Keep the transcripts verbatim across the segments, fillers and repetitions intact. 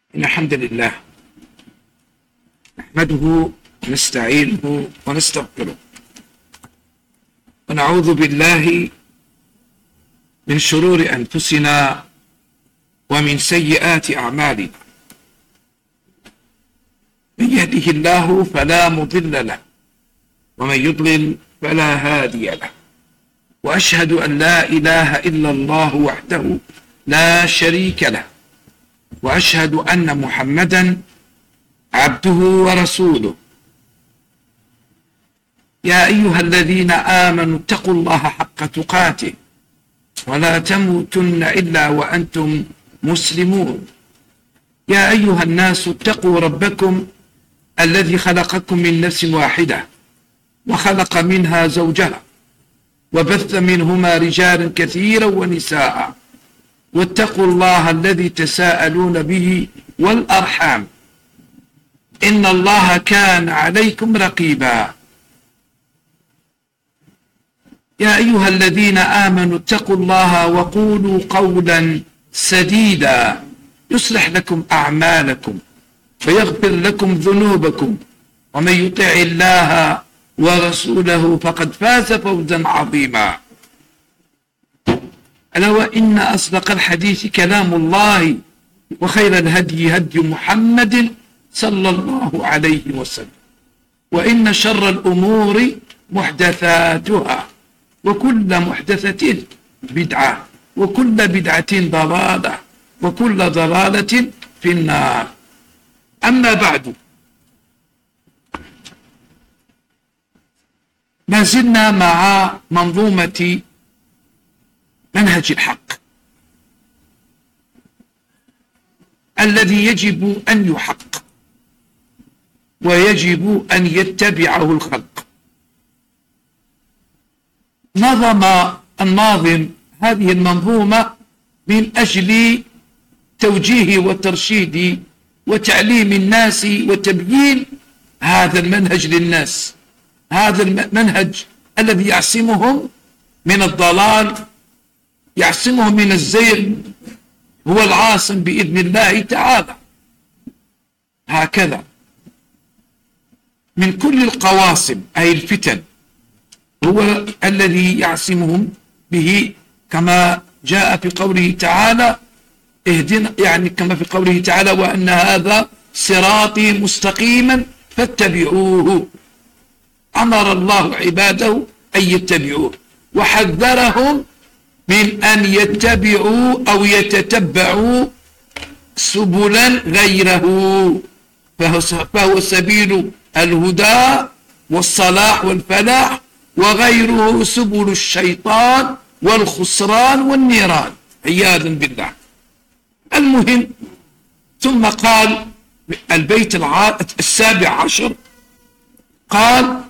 إن الحمد لله نحمده ونستعينه ونستغفره ونعوذ بالله من شرور أنفسنا ومن سيئات أعمالنا. من يهده الله فلا مضل له ومن يضلل فلا هادي له، وأشهد أن لا إله إلا الله وحده لا شريك له، وأشهد أن محمدا عبده ورسوله. يا أيها الذين آمنوا اتقوا الله حق تقاته ولا تموتن إلا وأنتم مسلمون. يا أيها الناس اتقوا ربكم الذي خلقكم من نفس واحدة وخلق منها زوجها وبث منهما رجالا كثيرا ونساء، واتقوا الله الذي تساءلون به والأرحام إن الله كان عليكم رقيبا. يا أيها الذين آمنوا اتقوا الله وقولوا قولا سديدا يصلح لكم أعمالكم ويغفر لكم ذنوبكم، ومن يطع الله ورسوله فقد فاز فوزا عظيما. ألا وإن أصدق الحديث كلام الله، وخير الهدي هدي محمد صلى الله عليه وسلم، وإن شر الأمور محدثاتها، وكل محدثة بدعة، وكل بدعة ضلالة، وكل ضلالة في النار. أما بعد، ما زلنا مع منظومة منهج الحق الذي يجب أن يحق ويجب أن يتبعه الخلق. نظم الناظم هذه المنظومة من أجل توجيه وترشيد وتعليم الناس وتبيين هذا المنهج للناس، هذا المنهج الذي يعصمهم من الضلال، يعصمهم من الزيغ، هو العاصم بإذن الله تعالى، هكذا من كل القواصم أي الفتن، هو الذي يعصمهم به، كما جاء في قوله تعالى اهدنا، يعني كما في قوله تعالى وأن هذا صراطي مستقيما فاتبعوه. أمر الله عباده أن يتبعوه، وحذرهم من أن يتبعوا أو يتتبعوا سبلا غيره، فهو سبيل الهدى والصلاح والفلاح، وغيره سبل الشيطان والخسران والنيران عياذا بالله. المهم، ثم قال البيت السابع عشر، قال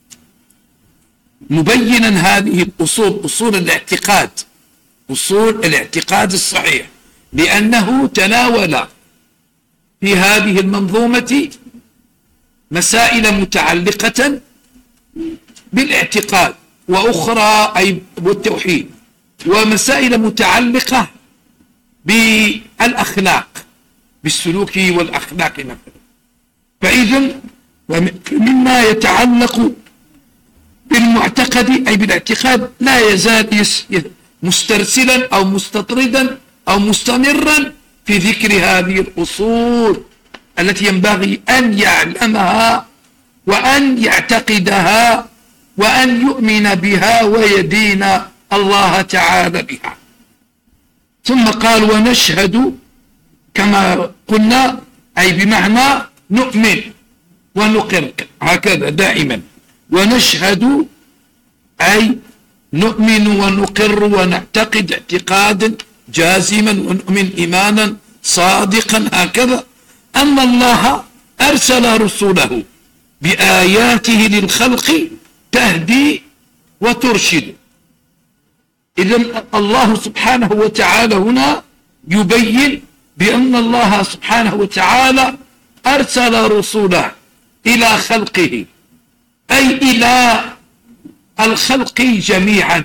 مبينا هذه الأصول، أصول الاعتقاد، أصول الاعتقاد الصحيح، لأنه تناول في هذه المنظومة مسائل متعلقة بالاعتقاد، وأخرى أي بالتوحيد، ومسائل متعلقة بالأخلاق، بالسلوك والأخلاق مثلا. فإذن مما يتعلق بالمعتقد أي بالاعتقاد لا يزال مسترسلا أو مستطردا أو مستمرا في ذكر هذه الأصول التي ينبغي أن يعلمها وأن يعتقدها وأن يؤمن بها ويدين الله تعالى بها. ثم قال ونشهد، كما قلنا أي بمعنى نؤمن ونقر، هكذا دائما، ونشهد أي نؤمن ونقر ونعتقد اعتقادا جازما ونؤمن إيمانا صادقا، هكذا أن الله أرسل رسوله بآياته للخلق تهدي وترشد. إذن الله سبحانه وتعالى هنا يبين بأن الله سبحانه وتعالى أرسل رسوله إلى خلقه، أي إلى الخلق جميعا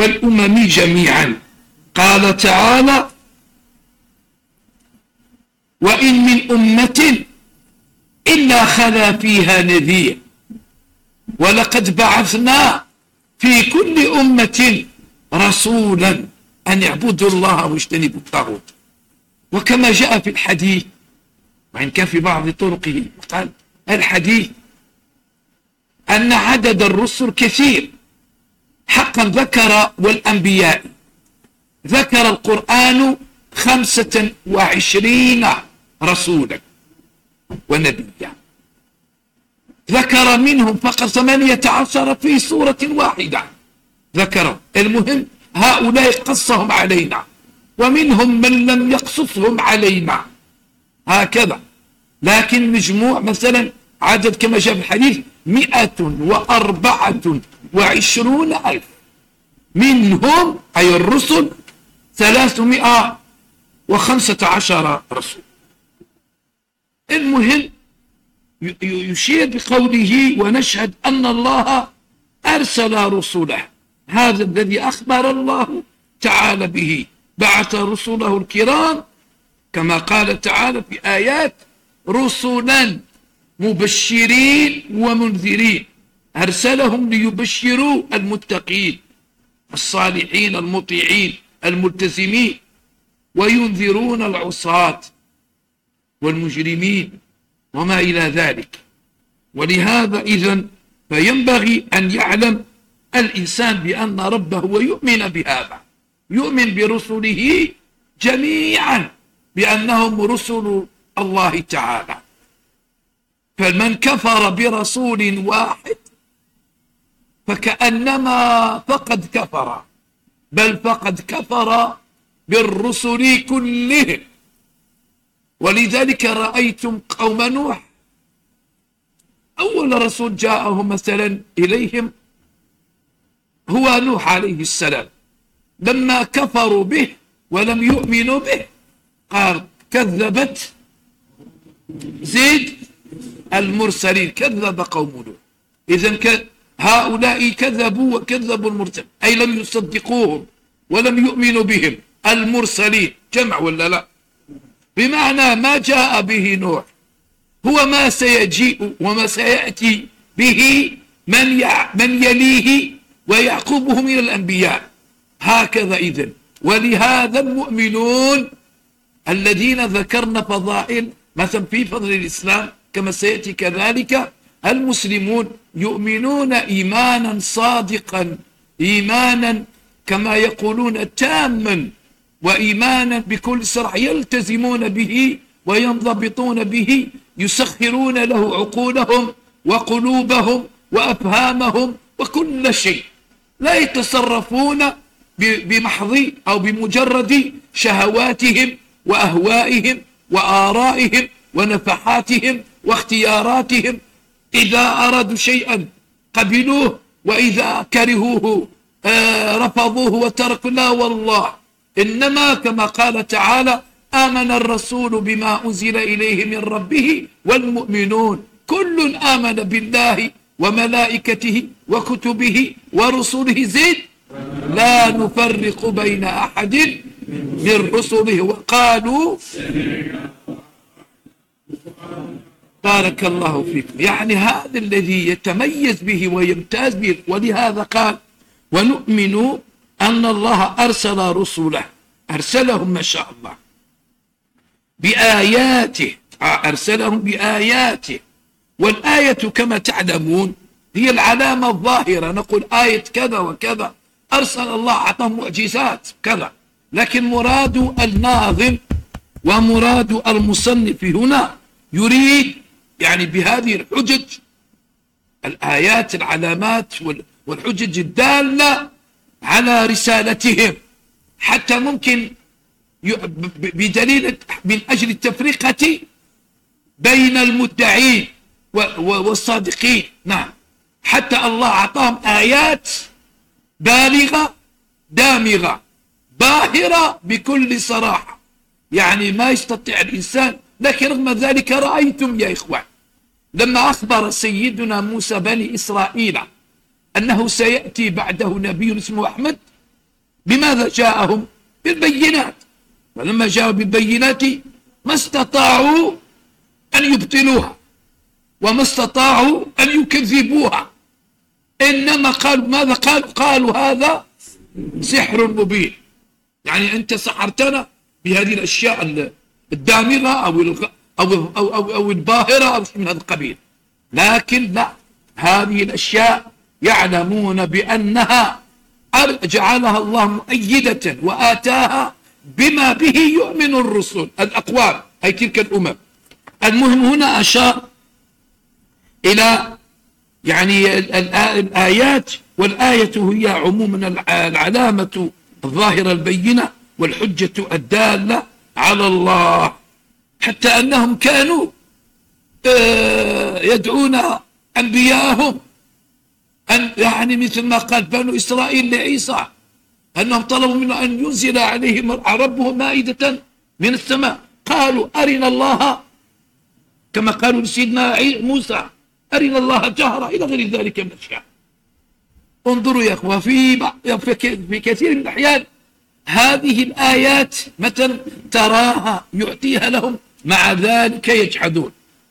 والأمم جميعا. قال تعالى وإن من أمة إلا خلا فيها نذير ولقد بعثنا في كل أمة رسولا أن يعبدوا الله واجتنبوا الطاغوت. وكما جاء في الحديث، وإن كان في بعض طرقه، قال الحديث أن عدد الرسل كثير حقا ذكر، والأنبياء ذكر القرآن خمسة وعشرين رسولا ونبيا، ذكر منهم فقط ثمانية عشر في سورة واحدة ذكروا. المهم هؤلاء قصهم علينا، ومنهم من لم يقصصهم علينا هكذا، لكن مجموع مثلا عدد كما جاء في الحديث مئة وأربعة وعشرون ألف، منهم أي الرسل ثلاثمائة وخمسة عشر رسول. المهم يشير بقوله ونشهد أن الله أرسل رسوله، هذا الذي أخبر الله تعالى به، بعث رسوله الكرام كما قال تعالى في آيات رسلا مبشرين ومنذرين، أرسلهم ليبشروا المتقين الصالحين المطيعين الملتزمين، وينذرون العصاة والمجرمين وما إلى ذلك. ولهذا إذن فينبغي أن يعلم الإنسان بأن ربه ويؤمن بهذا، يؤمن برسله جميعا بأنهم رسل الله تعالى. فمن كفر برسول واحد فكأنما فقد كفر، بل فقد كفر بالرسل كلهم. ولذلك رأيتم قوم نوح، أول رسول جاءهم مثلا إليهم هو نوح عليه السلام، لما كفروا به ولم يؤمنوا به قال كذبت زيد المرسلين، كذب قوم نوح. إذن هؤلاء كذبوا وكذبوا المرسلين، أي لم يصدقوهم ولم يؤمنوا بهم. المرسلين جمع ولا لا؟ بمعنى ما جاء به نوح هو ما سيجيء وما سيأتي به من من يليه ويعقبه من الأنبياء، هكذا إذن. ولهذا المؤمنون الذين ذكرنا فضائل مثلا في فضل الإسلام كما سيأتي، كذلك المسلمون يؤمنون إيمانا صادقا، إيمانا كما يقولون تاما، وإيمانا بكل صراحة يلتزمون به وينضبطون به، يسخرون له عقولهم وقلوبهم وأفهامهم وكل شيء، لا يتصرفون بمحض أو بمجرد شهواتهم وأهوائهم وآرائهم ونفحاتهم واختياراتهم. إذا أرادوا شيئا قبلوه، وإذا كرهوه آه رفضوه وتركوا. لا والله، إنما كما قال تعالى آمن الرسول بما أنزل إليه من ربه والمؤمنون كل آمن بالله وملائكته وكتبه ورسله زيد لا نفرق بين أحد من رسله وقالوا بارك الله فيكم. يعني هذا الذي يتميز به ويمتاز به. ولهذا قال ونؤمن أن الله أرسل رسله، أرسلهم ما شاء الله بآياته، أرسلهم بآياته. والآية كما تعلمون هي العلامة الظاهرة، نقول آية كذا وكذا أرسل الله أعطاهم معجزات كذا، لكن مراد الناظم ومراد المصنف هنا يريد يعني بهذه الحجج الآيات العلامات والحجج الدالة على رسالتهم، حتى ممكن بدليل من أجل التفرقة بين المدعين والصادقين. نعم، حتى الله أعطاهم آيات بالغة دامغة باهرة بكل صراحة، يعني ما يستطيع الإنسان. لكن رغم ذلك رأيتم يا إخوان لما أخبر سيدنا موسى بني إسرائيل أنه سيأتي بعده نبي اسمه أحمد، بماذا جاءهم؟ بالبينات. ولما جاءوا بالبينات ما استطاعوا أن يبطلوها وما استطاعوا أن يكذبوها، إنما قالوا ماذا؟ قالوا قالوا هذا سحر مبين، يعني أنت سحرتنا بهذه الأشياء الدامغة أو أو أو أو, أو الباهرة أو من هذا القبيل. لكن لا، هذه الأشياء يعلمون بأنها جعلها الله مؤيدة وآتاها بما به يؤمن الرسل الأقوام، أي تلك الأمم. المهم هنا أشار إلى يعني الآيات، والآية هي عموما العلامة الظاهرة البينة والحجة الدالة على الله، حتى أنهم كانوا يدعون أنبياءهم أن يعني مثل ما قال بنو إسرائيل لعيسى أنهم طلبوا منه أن ينزل عليهم ربهم مائدة من السماء، قالوا أرنا الله، كما قالوا لسيدنا موسى أرنا الله جهرة إلى غير ذلك من الأشياء. انظروا يا أخوة، في في كثير من الأحيان هذه الآيات مثلا تراها يعطيها لهم، مع ذلك يجحدون،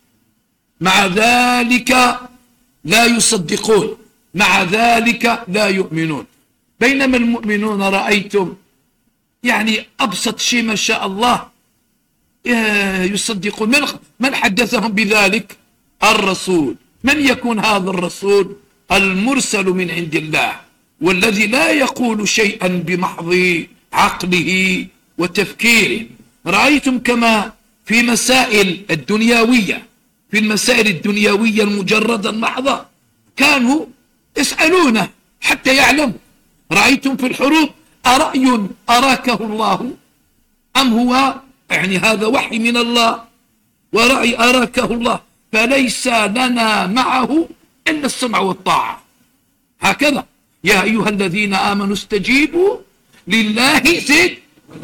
مع ذلك لا يصدقون، مع ذلك لا يؤمنون. بينما المؤمنون رأيتم يعني أبسط شيء ما شاء الله يصدقون. من من حدثهم بذلك؟ الرسول. من يكون هذا الرسول؟ المرسل من عند الله، والذي لا يقول شيئا بمحض عقله وتفكيره. رأيتم كما في مسائل الدنيوية، في المسائل الدنيوية المجردة المحضة كانوا يسألونه حتى يعلموا. رأيتم في الحروب أرأي أراكه الله أم هو يعني هذا وحي من الله، ورأي أراكه الله فليس لنا معه إلا السمع والطاعة. هكذا يا أيها الذين آمنوا استجيبوا لله زد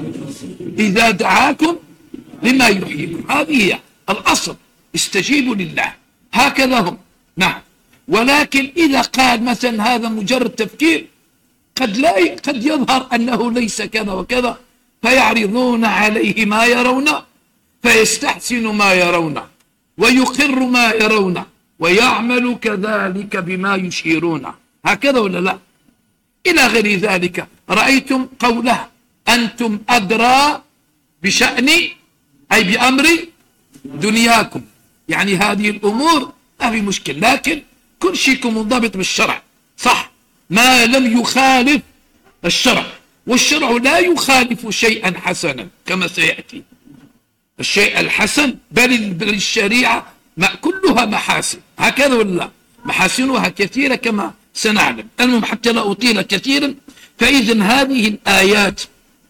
إذا دعاكم لما يحييكم. هذه هي الأصل، استجيبوا لله. هكذا هم. نعم. ولكن إذا قال مثلا هذا مجرد تفكير، قد لا قد يظهر أنه ليس كذا وكذا، فيعرضون عليه ما يرون، فيستحسن ما يرون ويقر ما يرون ويعمل كذلك بما يشيرون. هكذا ولا لا؟ إلى غير ذلك. رأيتم قوله أنتم أدرى بشأن أي بأمر دنياكم، يعني هذه الأمور ما في مشكل، لكن كل شيء منضبط بالشرع، صح، ما لم يخالف الشرع، والشرع لا يخالف شيئا حسنا كما سيأتي. الشيء الحسن بل الشريعة ما كلها محاسن، هكذا ولا؟ محاسنها كثيرة كما سنعلم. المهم حتى لا أطيل كثيرا، فإذن هذه الآيات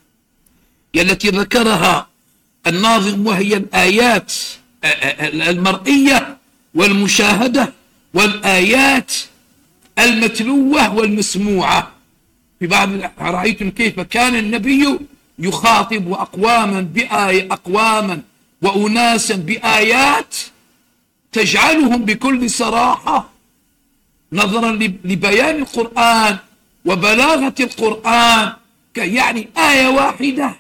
التي ذكرها الناظم وهي الآيات المرئية والمشاهدة والآيات المتلوة والمسموعة. في بعض رأيتم كيف كان النبي يخاطب أقواما بآي أقواما وأناسا بآيات تجعلهم بكل صراحة نظرا لبيان القرآن وبلاغة القرآن، يعني آية واحدة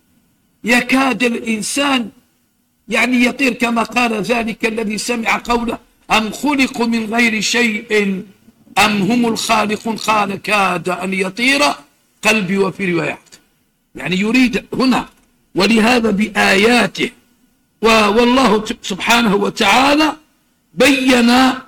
يكاد الإنسان يعني يطير، كما قال ذلك الذي سمع قوله أم خلقوا من غير شيء أم هم الخالقون قال كاد أن يطير قلبي. وفي رواية يعني يريد هنا ولهذا بآياته. والله سبحانه وتعالى بين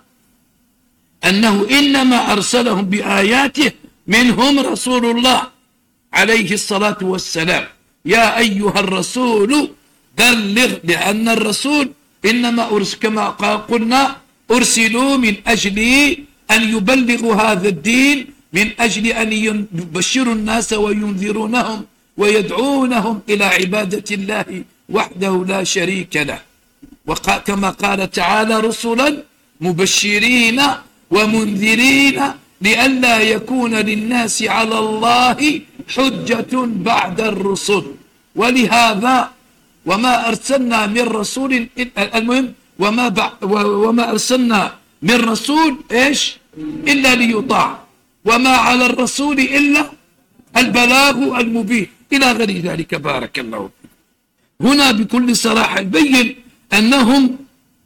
أنه إنما أرسلهم بآياته، منهم رسول الله عليه الصلاة والسلام. يا أيها الرسول بلغ، لأن الرسول إنما أرسل كما قلنا أرسلوا من أجل أن يبلغوا هذا الدين، من أجل أن يبشروا الناس وينذرونهم ويدعونهم إلى عبادة الله وحده لا شريك له. وكما قال تعالى رسلا مبشرين ومنذرين لئلا يكون للناس على الله حجة بعد الرسل. ولهذا وما أرسلنا من رسول، المهم وما, وما أرسلنا من رسول إيش إلا ليطاع، وما على الرسول إلا البلاغ المبين إلى غير ذلك. بارك الله فيك. هنا بكل صراحة يبين أنهم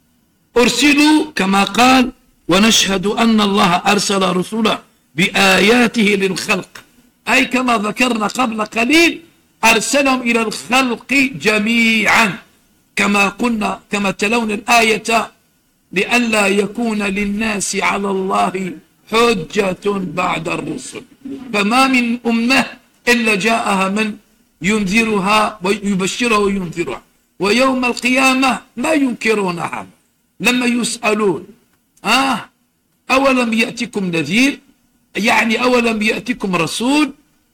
أرسلوا كما قال: ونشهد أن الله أرسل رسوله بآياته للخلق، أي كما ذكرنا قبل قليل أرسلهم إلى الخلق جميعا، كما قلنا كما تلون الآية: لئلا يكون للناس على الله حجة بعد الرسل. فما من أمة إلا جاءها من ينذرها ويبشرها وينذرها، ويوم القيامة لا ينكرونها لما يسألون: آه أولم يأتكم نذير؟ يعني أولم يأتكم رسول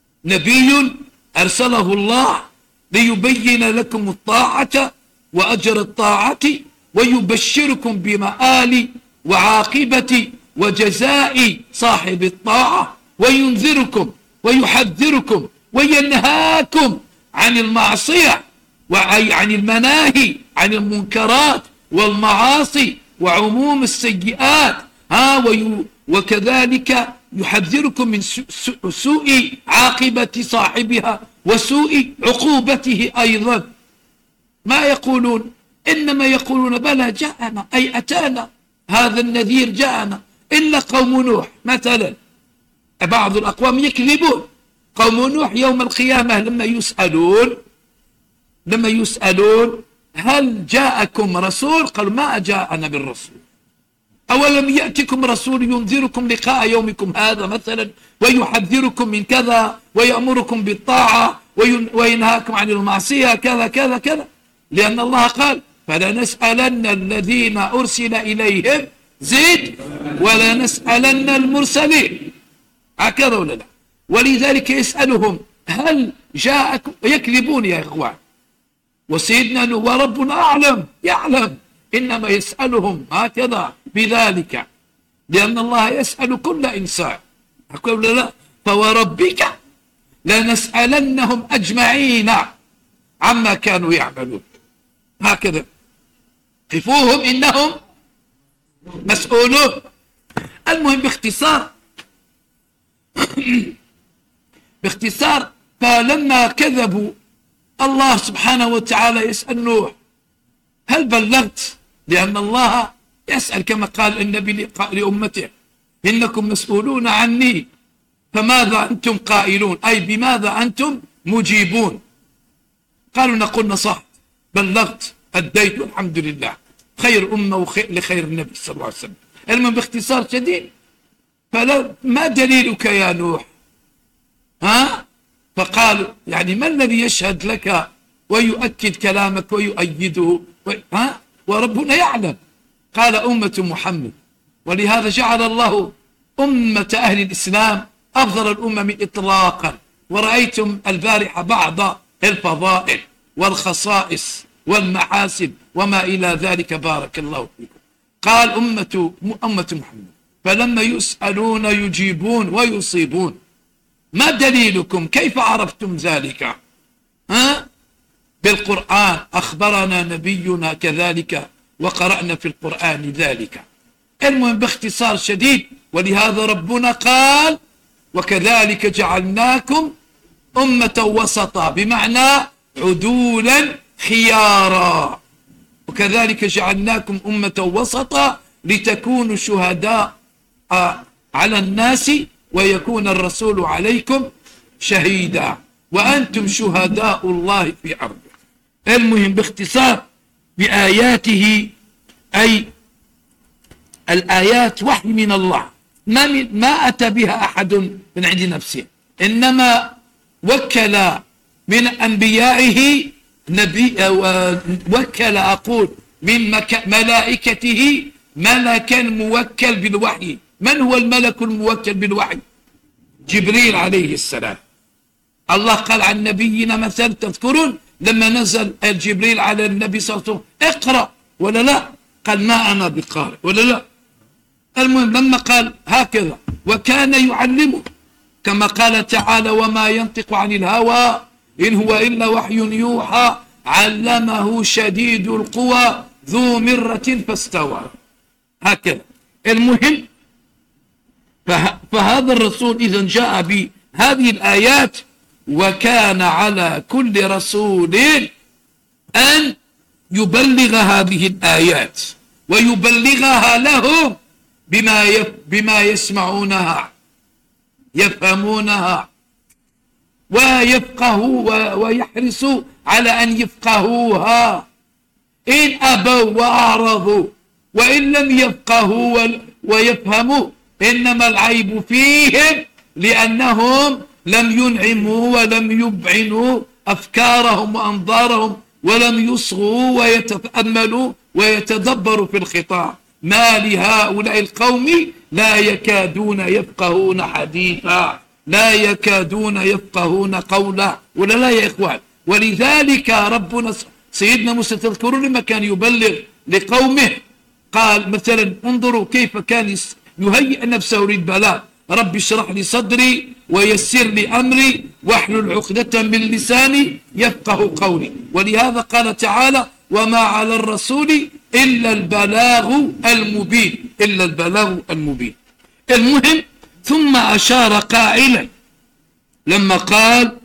نبي أرسله الله ليبين لكم الطاعة وأجر الطاعة ويبشركم بمآل وعاقبة وجزاء صاحب الطاعة، وينذركم ويحذركم وينهاكم عن المعصية وعن المناهي عن المنكرات والمعاصي وعموم السيئات، ها وكذلك يحذركم من سوء عاقبة صاحبها وسوء عقوبته أيضا. ما يقولون؟ إنما يقولون: بلى جاءنا، أي أتانا هذا النذير جاءنا. إلا قوم نوح مثلا، بعض الأقوام يكذبون. قوم نوح يوم القيامة لما يسألون لما يسألون هل جاءكم رسول؟ قالوا: ما جاءنا بالرسول. أولم يأتكم رسول ينذركم لقاء يومكم هذا مثلا، ويحذركم من كذا ويأمركم بالطاعة وينهاكم عن المعصية كذا كذا كذا، لأن الله قال: فلنسألن الذين أرسل إليهم زيد ولنسألن المرسلين. هكذا ولا لا؟ ولذلك يسألهم: هل جاءكم؟ يكذبون يا إخوان. وسيدنا وربنا أعلم يعلم، إنما يسألهم هكذا بذلك، لأن الله يسأل كل إنسان. أقول لا، فوربك لنسألنهم أجمعين عما كانوا يعملون. هكذا قفوهم إنهم مسؤولون. المهم باختصار باختصار فلما كذبوا الله سبحانه وتعالى يسأل نوح: هل بلغت؟ لأن الله يسأل كما قال النبي لأمته: إنكم مسؤولون عني فماذا أنتم قائلون؟ أي بماذا أنتم مجيبون؟ قالوا: نقول نصحت، بلغت، أديت، الحمد لله، خير أمة وخير لخير النبي صلى الله عليه وسلم. المهم باختصار شديد، فلا ما دليلك يا نوح؟ ها؟ فقال: يعني ما الذي يشهد لك ويؤكد كلامك ويؤيده؟ ها؟ وربنا يعلم. قال: أمة محمد. ولهذا جعل الله أمة أهل الإسلام أفضل الأمم إطلاقا. ورأيتم البارحة بعض الفضائل والخصائص والمحاسن وما إلى ذلك، بارك الله فيكم. قال: أمة أمة محمد، فلما يسألون يجيبون ويصيبون. ما دليلكم؟ كيف عرفتم ذلك؟ ها؟ بالقرآن أخبرنا نبينا كذلك، وقرأنا في القرآن ذلك. المهم باختصار شديد، ولهذا ربنا قال: وكذلك جعلناكم أمة وسطا، بمعنى عدولا خيارا. وكذلك جعلناكم أمة وسطا لتكونوا شهداء على الناس ويكون الرسول عليكم شهيدا وأنتم شهداء الله في أرضه. المهم باختصار بآياته، أي الآيات وحي من الله، ما, من ما أتى بها أحد من عند نفسه، إنما وكل من أنبيائه نبي، وكل أقول من ملائكته ملكا موكل بالوحي. من هو الملك الموكل بالوحي؟ جبريل عليه السلام. الله قال عن نبينا مثل، تذكرون لما نزل جبريل على النبي صلى الله عليه وسلم: اقرأ ولا لا؟ قال: ما أنا بقارئ ولا لا؟ المهم لما قال هكذا وكان يعلمه، كما قال تعالى: وما ينطق عن الهوى إن هو إلا وحي يوحى علمه شديد القوى ذو مرة فاستوى. هكذا. المهم فهذا الرسول إذا جاء بهذه الآيات، وكان على كل رسول أن يبلغ هذه الآيات ويبلغها لهم بما بما يسمعونها يفهمونها ويفقهوا ويحرصوا على أن يفقهوها. إن أبوا وأعرضوا وإن لم يفقهوا ويفهموا إنما العيب فيهم لأنهم لم ينعموا ولم يبعنوا أفكارهم وأنظارهم ولم يصغوا ويتأملوا ويتدبروا في الخطاب. ما لهؤلاء القوم لا يكادون يفقهون حديثا لا يكادون يفقهون قولا ولا لا يا إخوان. ولذلك ربنا سيدنا موسى تذكرون لما كان يبلغ لقومه قال مثلا انظروا كيف كان يهيئ نفسه للبلاغ. رب اشرح لي صدري ويسر لي أمري واحلل عقدة من لساني يفقه قولي. ولهذا قال تعالى وما على الرسول إلا البلاغ المبين إلا البلاغ المبين. المهم ثم أشار قائلا لما قال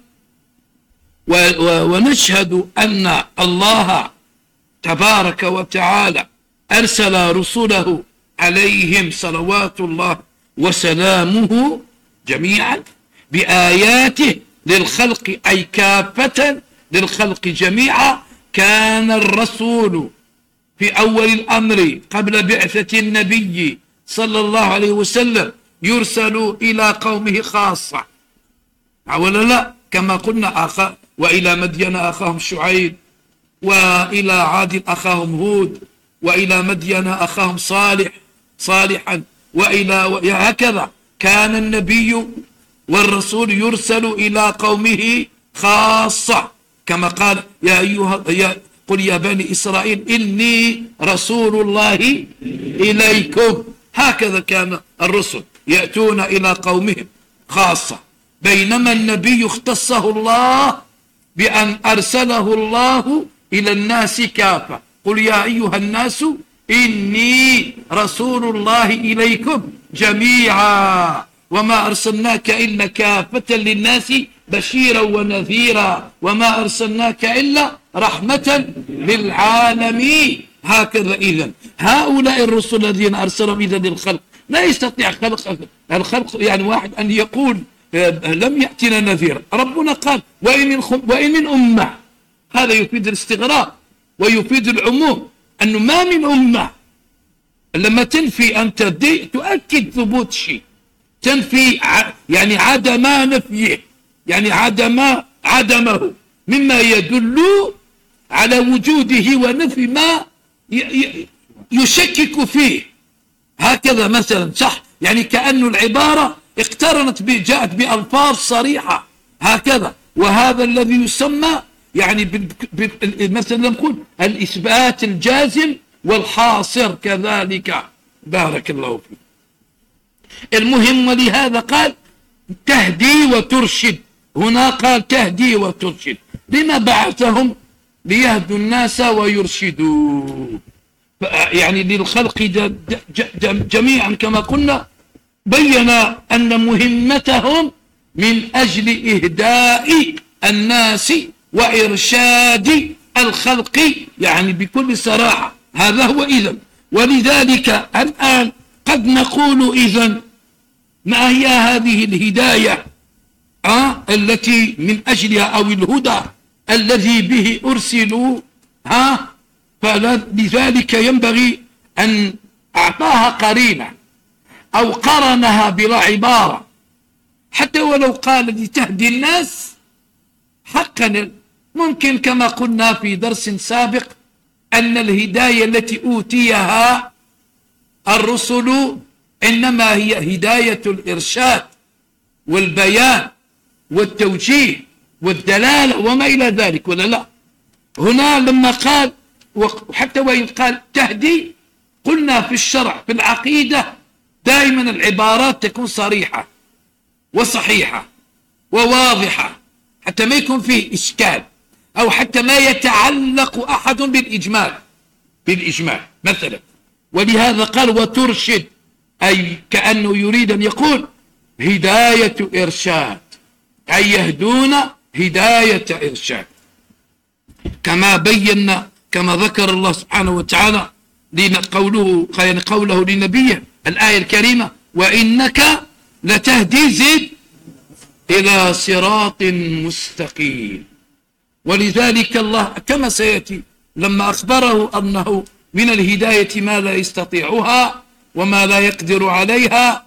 ونشهد أن الله تبارك وتعالى أرسل رسله عليهم صلوات الله وسلامه جميعا بآياته للخلق أي كافة للخلق جميعا. كان الرسول في أول الأمر قبل بعثة النبي صلى الله عليه وسلم يرسل إلى قومه خاصة ولا لا كما قلنا أخا وإلى مدين أخاهم شعيب وإلى عاد أخاهم هود وإلى مدين أخاهم صالح صالحا وإلى هكذا. كان النبي والرسول يرسل إلى قومه خاصة كما قال يا أيها يا قل يا بني إسرائيل إني رسول الله إليكم. هكذا كان الرسل يأتون إلى قومهم خاصة بينما النبي اختصه الله بأن أرسله الله إلى الناس كافة. قل يا أيها الناس إني رسول الله إليكم جميعا وما أرسلناك إلا كافة للناس بشيرا ونذيرا وما أرسلناك إلا رحمة للعالمين. هكذا إذن هؤلاء الرسل الذين أرسلهم إذن للخلق لا يستطيع خلق الخلق يعني واحد أن يقول لم يأتنا نذيرا. ربنا قال وإن من, وإن من أمة. هذا يفيد الاستغراق ويفيد العموم أنه ما من أمة لما تنفي أنت دي تؤكد ثبوت شيء تنفي يعني عدم نفيه يعني عدم عدمه مما يدل على وجوده ونفي ما يشكك فيه. هكذا مثلا صح يعني كأن العبارة اقترنت جاءت بألفاظ صريحة هكذا. وهذا الذي يسمى يعني مثلا نقول الإثبات الجازم والحاصر كذلك. بارك الله فيك. المهم ولهذا قال تهدي وترشد. هنا قال تهدي وترشد. لما بعثهم؟ ليهدوا الناس ويرشدوا يعني للخلق جميعا كما قلنا. بين أن مهمتهم من أجل إهداء الناس وإرشاد الخلق يعني بكل صراحة. هذا هو إذن. ولذلك الآن قد نقول إذن ما هي هذه الهداية آه التي من أجلها أو الهدى الذي به أرسلوا ها. فلذلك ينبغي أن أعطاها قرينة أو قرنها بلا عبارة حتى ولو قال لتهدي الناس حقا. ممكن كما قلنا في درس سابق أن الهداية التي أوتيها الرسل إنما هي هداية الإرشاد والبيان والتوجيه والدلالة وما إلى ذلك ولا لا. هنا لما قال وحتى وإن قال تهدي قلنا في الشرع في العقيدة دائما العبارات تكون صريحة وصحيحة وواضحة حتى ما يكون فيه إشكال أو حتى ما يتعلق أحد بالإجمال بالإجمال مثلا. ولهذا قال وترشد أي كأنه يريد أن يقول هداية إرشاد أي يهدون هداية إرشاد. كما بينا كما ذكر الله سبحانه وتعالى قوله قوله لنبيه الآية الكريمة وإنك لتهدي زد إلى صراط مستقيم. ولذلك الله كما سيأتي لما أخبره أنه من الهداية ما لا يستطيعها وما لا يقدر عليها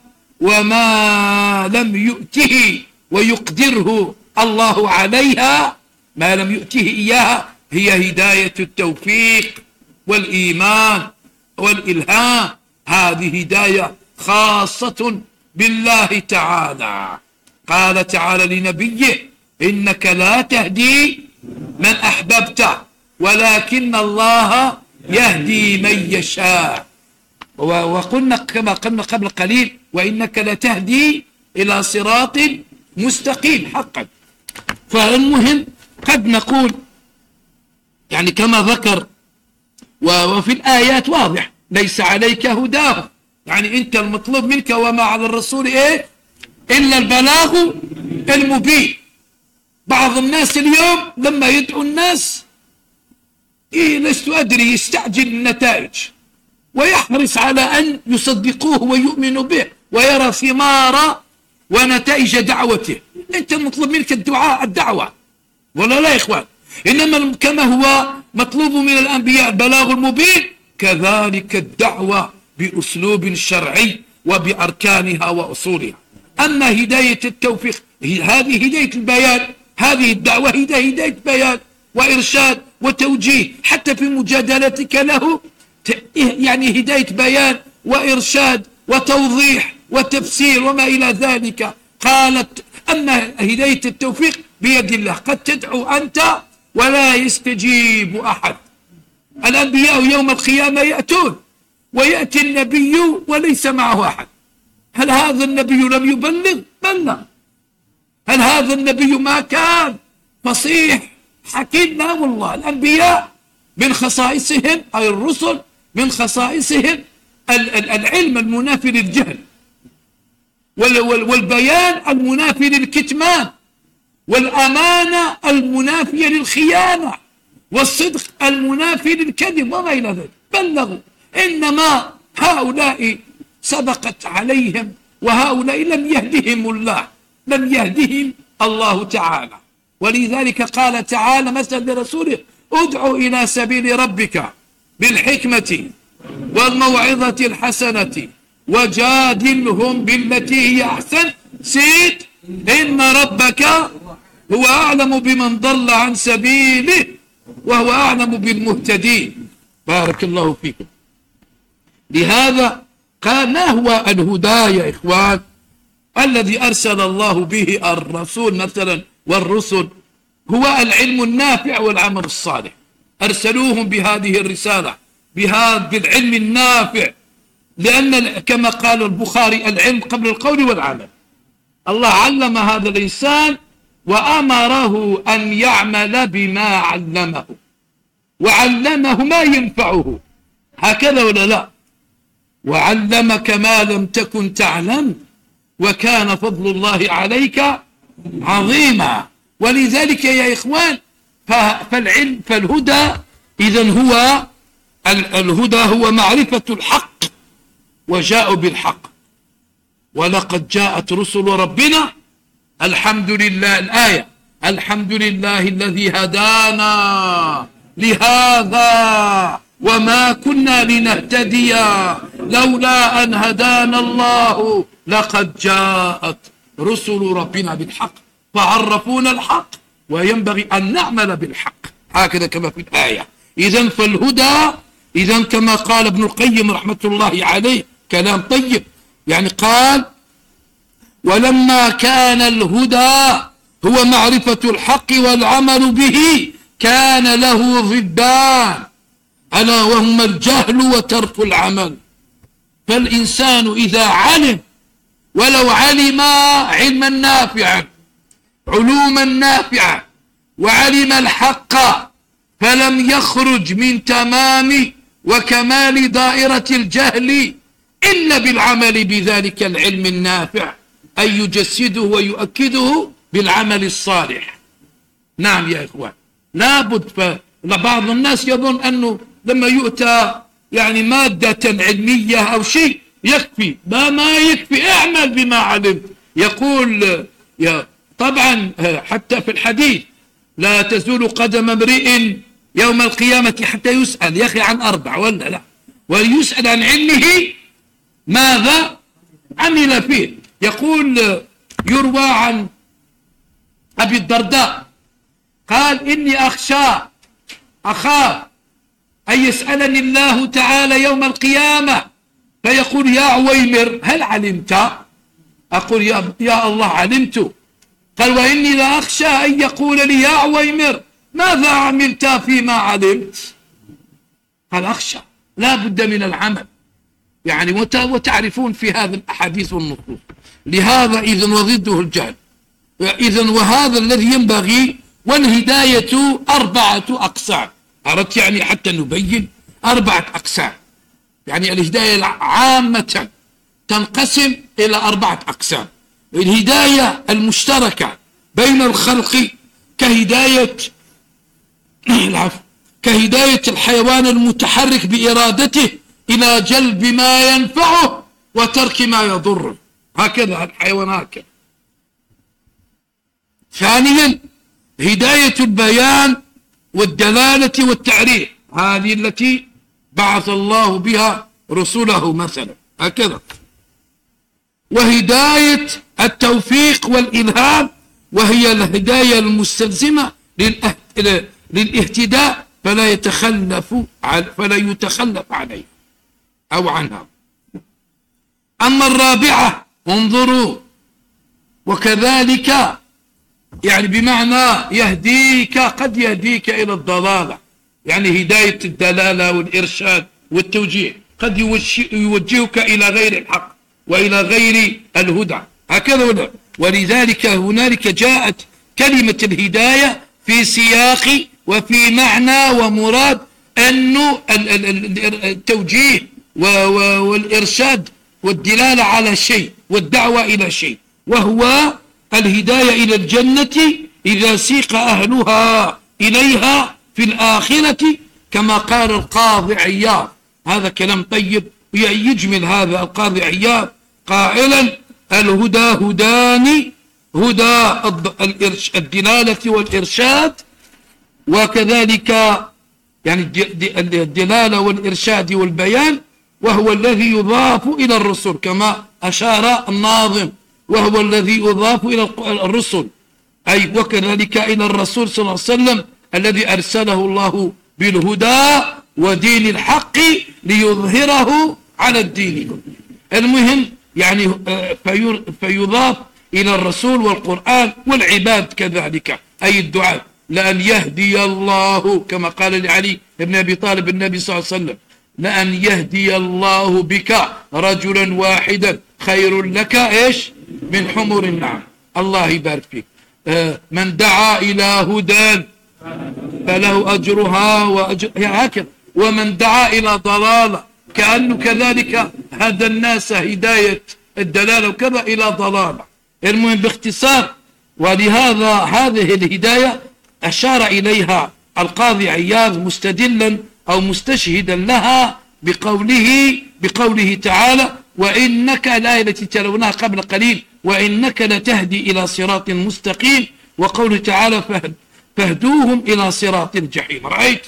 وما لم يؤته ويقدره الله عليها، ما لم يؤته إياها هي هداية التوفيق والإيمان والإلهام. هذه هداية خاصة بالله تعالى. قال تعالى لنبيه إنك لا تهدي من أحببت ولكن الله يهدي من يشاء. وقلنا كما قلنا قبل قليل وإنك لتهدي إلى صراط مستقيم حقا. فالمهم قد نقول يعني كما ذكر وفي الآيات واضح ليس عليك هداه، يعني أنت المطلوب منك وما على الرسول إيه إلا البلاغ المبين. بعض الناس اليوم لما يدعو الناس إيه لست أدري يستعجل النتائج ويحرص على أن يصدقوه ويؤمنوا به ويرى ثمار ونتائج دعوته. أنت المطلوب منك الدعاء الدعوة ولا لا يا إخوان؟ إنما كما هو مطلوب من الأنبياء البلاغ المبين كذلك الدعوة بأسلوب شرعي وبأركانها وأصولها. أما هداية التوفيق هذه هداية البيان، هذه الدعوة هداية, هداية بيان وإرشاد وتوجيه. حتى في مجادلتك له يعني هداية بيان وإرشاد وتوضيح وتفسير وما إلى ذلك. قالت أما هداية التوفيق بيد الله، قد تدعو أنت ولا يستجيب أحد. الأنبياء يوم القيامة يأتون ويأتي النبي وليس معه أحد. هل هذا النبي لم يبلغ؟ بلغ. هل هذا النبي ما كان فصيح حكيم؟ لا والله. الأنبياء من خصائصهم أي الرسل من خصائصهم العلم المنافي للجهل والبيان المنافي للكتمان والأمانة المنافية للخيانة والصدق المنافي للكذب وما إلى ذلك. بلغوا. إنما هؤلاء سبقت عليهم وهؤلاء لم يهدهم الله، لم يهدهم الله تعالى. ولذلك قال تعالى مثلا لرسوله ادعو إلى سبيل ربك بالحكمة والموعظة الحسنة وجادلهم بالتي هي أحسن سيد إن ربك هو أعلم بمن ضل عن سبيله وهو أعلم بالمهتدين. بارك الله فيكم. لهذا قال ما هو الهدى يا إخوان الذي أرسل الله به الرسول مثلا والرسل؟ هو العلم النافع والعمل الصالح. أرسلوهم بهذه الرسالة بهذا بالعلم النافع، لأن كما قال البخاري العلم قبل القول والعمل. الله علم هذا الإنسان وأمره أن يعمل بما علمه وعلمه ما ينفعه، هكذا ولا لا؟ وعلمك ما لم تكن تعلم وكان فضل الله عليك عظيما. ولذلك يا إخوان فالعلم فالهدى إذن هو الهدى هو معرفة الحق وجاءوا بالحق. ولقد جاءت رسل ربنا الحمد لله الآية الحمد لله الذي هدانا لهذا وما كنا لنهتدي لولا أن هدانا الله لقد جاءت رسل ربنا بالحق فعرفونا الحق وينبغي أن نعمل بالحق، هكذا كما في الآية. إذن فالهدى إذن كما قال ابن القيم رحمة الله عليه كلام طيب، يعني قال ولما كان الهدى هو معرفة الحق والعمل به كان له ضدان ألا وهما الجهل وترك العمل. فالإنسان إذا علم ولو علم علما نافعا علوما نافعة وعلم الحق فلم يخرج من تمام وكمال دائرة الجهل إلا بالعمل بذلك العلم النافع، أن يجسده ويؤكده بالعمل الصالح. نعم يا إخوان، لابد بعض الناس يظن أنه لما يؤتى يعني مادة علمية أو شيء يكفي. ما ما يكفي، اعمل بما علمت. يقول يا طبعا حتى في الحديث لا تزول قدم امرئ يوم القيامة حتى يسأل يا أخي عن أربع ولا لا، ويسأل عن علمه ماذا عمل فيه. يقول يروى عن أبي الدرداء قال إني أخشى أخاف أن يسألني الله تعالى يوم القيامة فيقول يا عويمر هل علمت؟ أقول يا, يا الله علمت. قال وإني لا أخشى أن يقول لي يا عويمر ماذا عملت فيما علمت؟ قال أخشى، لا بد من العمل يعني. وتعرفون في هذا الأحاديث والنصوص. لهذا إذن وضده الجهل. إذن وهذا الذي ينبغي. والهداية أربعة أقسام. أردت يعني حتى نبين أربعة أقسام. يعني الهداية عامة تنقسم إلى أربعة أقسام. الهداية المشتركة بين الخلق كهداية كهداية الحيوان المتحرك بإرادته إلى جلب ما ينفعه وترك ما يضره، هكذا الحيوان هكذا. ثانيا هداية البيان والدلالة والتعريف، هذه التي بعث الله بها رسله مثلا هكذا. وهداية التوفيق والإلهام، وهي الهداية المستلزمة للاهتداء فلا يتخلف فلا يتخلف عليه أو عنها. أما الرابعة انظروا وكذلك يعني بمعنى يهديك، قد يهديك إلى الضلالة، يعني هداية الدلالة والإرشاد والتوجيه، قد يوجهك إلى غير الحق وإلى غير الهدى هكذا ولا. ولذلك هنالك جاءت كلمة الهداية في سياق وفي معنى ومراد أنه التوجيه والإرشاد والدلالة على شيء والدعوة إلى شيء، وهو الهداية إلى الجنة إذا سيق أهلها إليها في الآخرة، كما قال القاضي عياض. هذا كلام طيب يجمل هذا القاضي عياض قائلا الهدى هدان، هدى الدلالة والإرشاد، وكذلك يعني الدلالة والإرشاد والبيان، وهو الذي يضاف إلى الرسل كما أشار الناظم، وهو الذي يضاف إلى الرسل أي وكذلك إلى الرسول صلى الله عليه وسلم الذي أرسله الله بالهدى ودين الحق ليظهره على الدين كله. المهم يعني فيضاف إلى الرسول والقرآن والعباد كذلك أي الدعاء، لأن يهدي الله كما قال لعلي بن أبي طالب النبي صلى الله عليه وسلم لأن يهدي الله بك رجلا واحدا خير لك إيش من حمر النعم. الله يبارك فيك. آه من دعا إلى هدى فله أجرها وأجر هكذا، ومن دعا إلى ضلالة كأنه كذلك هدى الناس هداية الدلالة وكذا إلى ضلالة. المهم باختصار، ولهذا هذه الهداية أشار إليها القاضي عياض مستدلا أو مستشهدا لها بقوله بقوله تعالى وإنك، الآية التي تلوناها قبل قليل، وإنك لتهدي إلى صراط مستقيم، وقوله تعالى فاهدوهم إلى صراط الجحيم. رأيت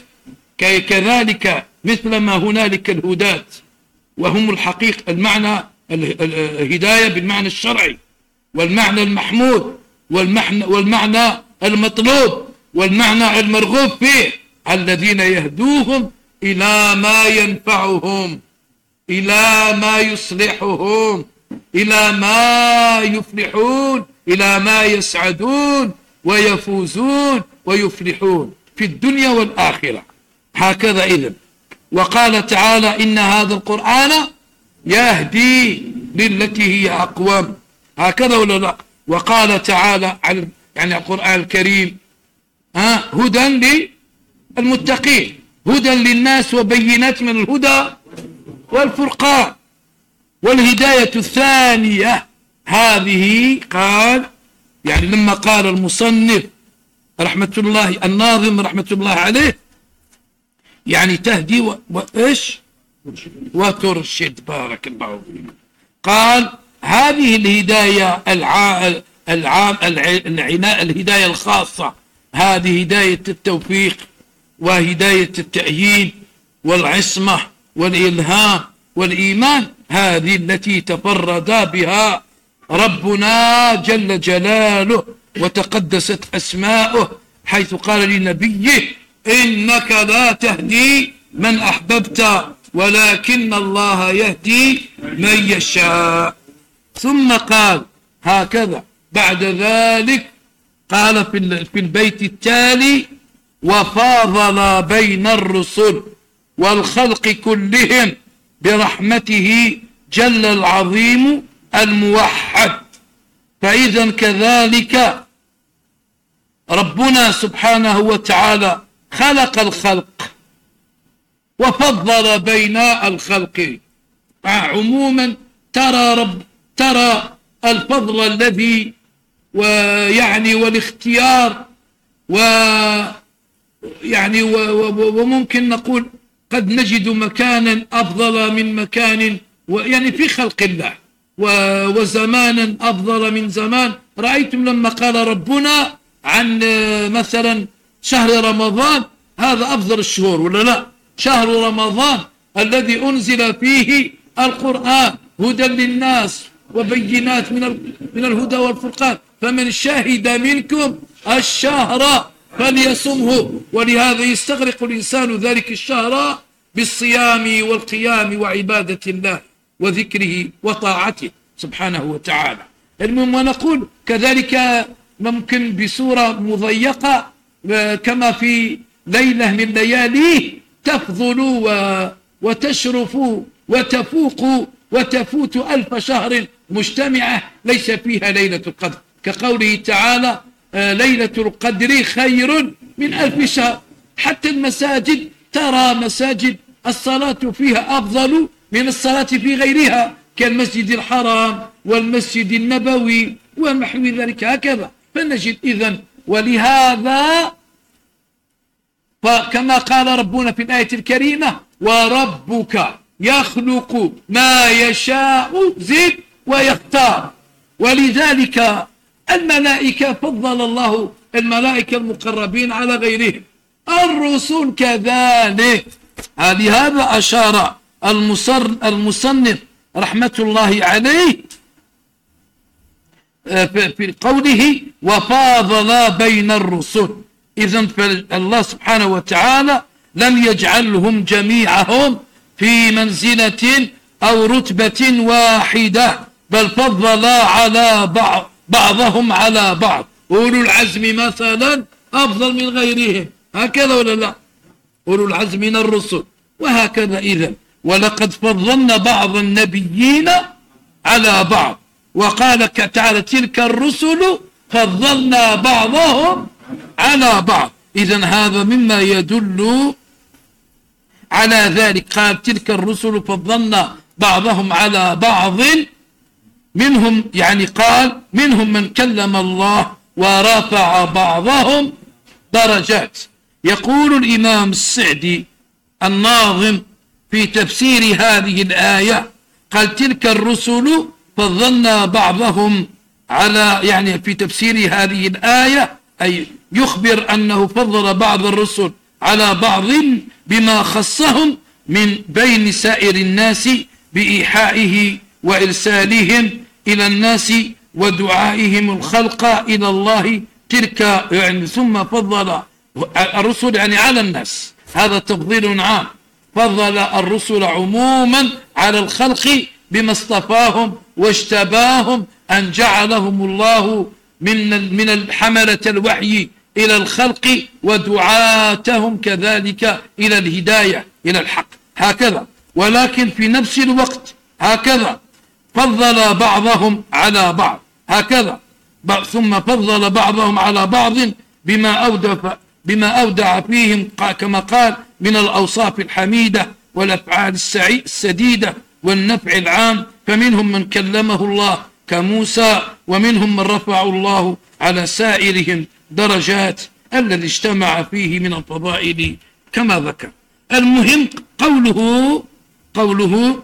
كذلك مثل ما هنالك الهداة وهم الحقيقة المعنى الهداية بالمعنى الشرعي والمعنى المحمود والمعنى, والمعنى المطلوب والمعنى المرغوب فيه، الذين يهدوهم إلى ما ينفعهم، إلى ما يصلحهم، إلى ما يفلحون، إلى ما يسعدون ويفوزون ويفلحون في الدنيا والآخرة. هكذا إذن. وقال تعالى إن هذا القرآن يهدي للتي هي أقوم، هكذا ولا لا؟ وقال تعالى عن يعني القرآن الكريم ها هدى للمتقين، هدى للناس وبينات من الهدى والفرقان. والهداية الثانية هذه قال يعني لما قال المصنف رحمة الله الناظم رحمة الله عليه يعني تهدي و... وإيش وترشد. بارك الله فيك. قال هذه الهداية الع... العام العناء الهداية الخاصة، هذه هداية التوفيق وهداية التأييد والعصمة والإلهام والإيمان، هذه التي تفرد بها ربنا جل جلاله وتقدست أسماؤه، حيث قال لنبيه إنك لا تهدي من أحببت ولكن الله يهدي من يشاء. ثم قال هكذا بعد ذلك، قال في البيت التالي وفاضل بين الرسل والخلق كلهم برحمته جل العظيم الموحد. فإذا كذلك ربنا سبحانه وتعالى خلق الخلق وفضل بين الخلق عموما. ترى رب ترى الفضل الذي ويعني والاختيار ويعني وممكن نقول قد نجد مكانا أفضل من مكان، ويعني في خلق الله وزمانا أفضل من زمان. رأيتم لما قال ربنا عن مثلا شهر رمضان، هذا أفضل الشهور ولا لا؟ شهر رمضان الذي أنزل فيه القرآن هدى للناس وبينات من من الهدى والفرقان، فمن شهد منكم الشهر فليصمه. ولهذا يستغرق الإنسان ذلك الشهر بالصيام والقيام وعبادة الله وذكره وطاعته سبحانه وتعالى. المهم ونقول كذلك ممكن بصورة مضيقة كما في ليلة من لياليه تفضل وتشرف وتفوق وتفوت ألف شهر مجتمعة ليس فيها ليلة القدر، كقوله تعالى ليلة القدر خير من ألف شهر. حتى المساجد ترى مساجد الصلاة فيها أفضل من الصلاة في غيرها، كالمسجد الحرام والمسجد النبوي ونحو ذلك هكذا. فنجد إذن ولهذا فكما قال ربنا في الآية الكريمة وربك يخلق ما يشاء زد ويختار. ولذلك الملائكة فضل الله الملائكة المقربين على غيرهم، الرسل كذلك. لهذا أشار المصنف رحمة الله عليه في قوله وفاضل بين الرسل. إذن فالله سبحانه وتعالى لم يجعلهم جميعهم في منزلة أو رتبة واحدة، بل فضل على بعض بعضهم على بعض. أولو العزم مثلا أفضل من غيرهم، هكذا ولا لا؟ أولو العزم من الرسل وهكذا. إذن ولقد فضلنا بعض النبيين على بعض، وقال تعالى تلك الرسل فضلنا بعضهم على بعض. إذن هذا مما يدل على ذلك. قال تلك الرسل فضلنا بعضهم على بعض، منهم يعني قال منهم من كلم الله ورفع بعضهم درجات. يقول الإمام السعدي الناظم في تفسير هذه الآية، قال تلك الرسل فضلنا بعضهم على، يعني في تفسير هذه الآية أي يخبر أنه فضل بعض الرسل على بعض بما خصهم من بين سائر الناس بإيحائه وإرسالهم إلى الناس ودعائهم الخلق إلى الله. تلك يعني ثم فضل الرسل يعني على الناس، هذا تفضيل عام. فضل الرسل عموما على الخلق بما اصطفاهم واجتباهم، أن جعلهم الله من من الحملة الوحي إلى الخلق ودعاتهم كذلك إلى الهداية إلى الحق، هكذا. ولكن في نفس الوقت هكذا فضل بعضهم على بعض، هكذا. ثم فضل بعضهم على بعض بما أودع بما أودع فيهم كما قال من الأوصاف الحميدة والأفعال السديدة والنفع العام. فمنهم من كلمه الله كموسى، ومنهم من رفع الله على سائرهم درجات الذي اجتمع فيه من الفضائل كما ذكر. المهم قوله قوله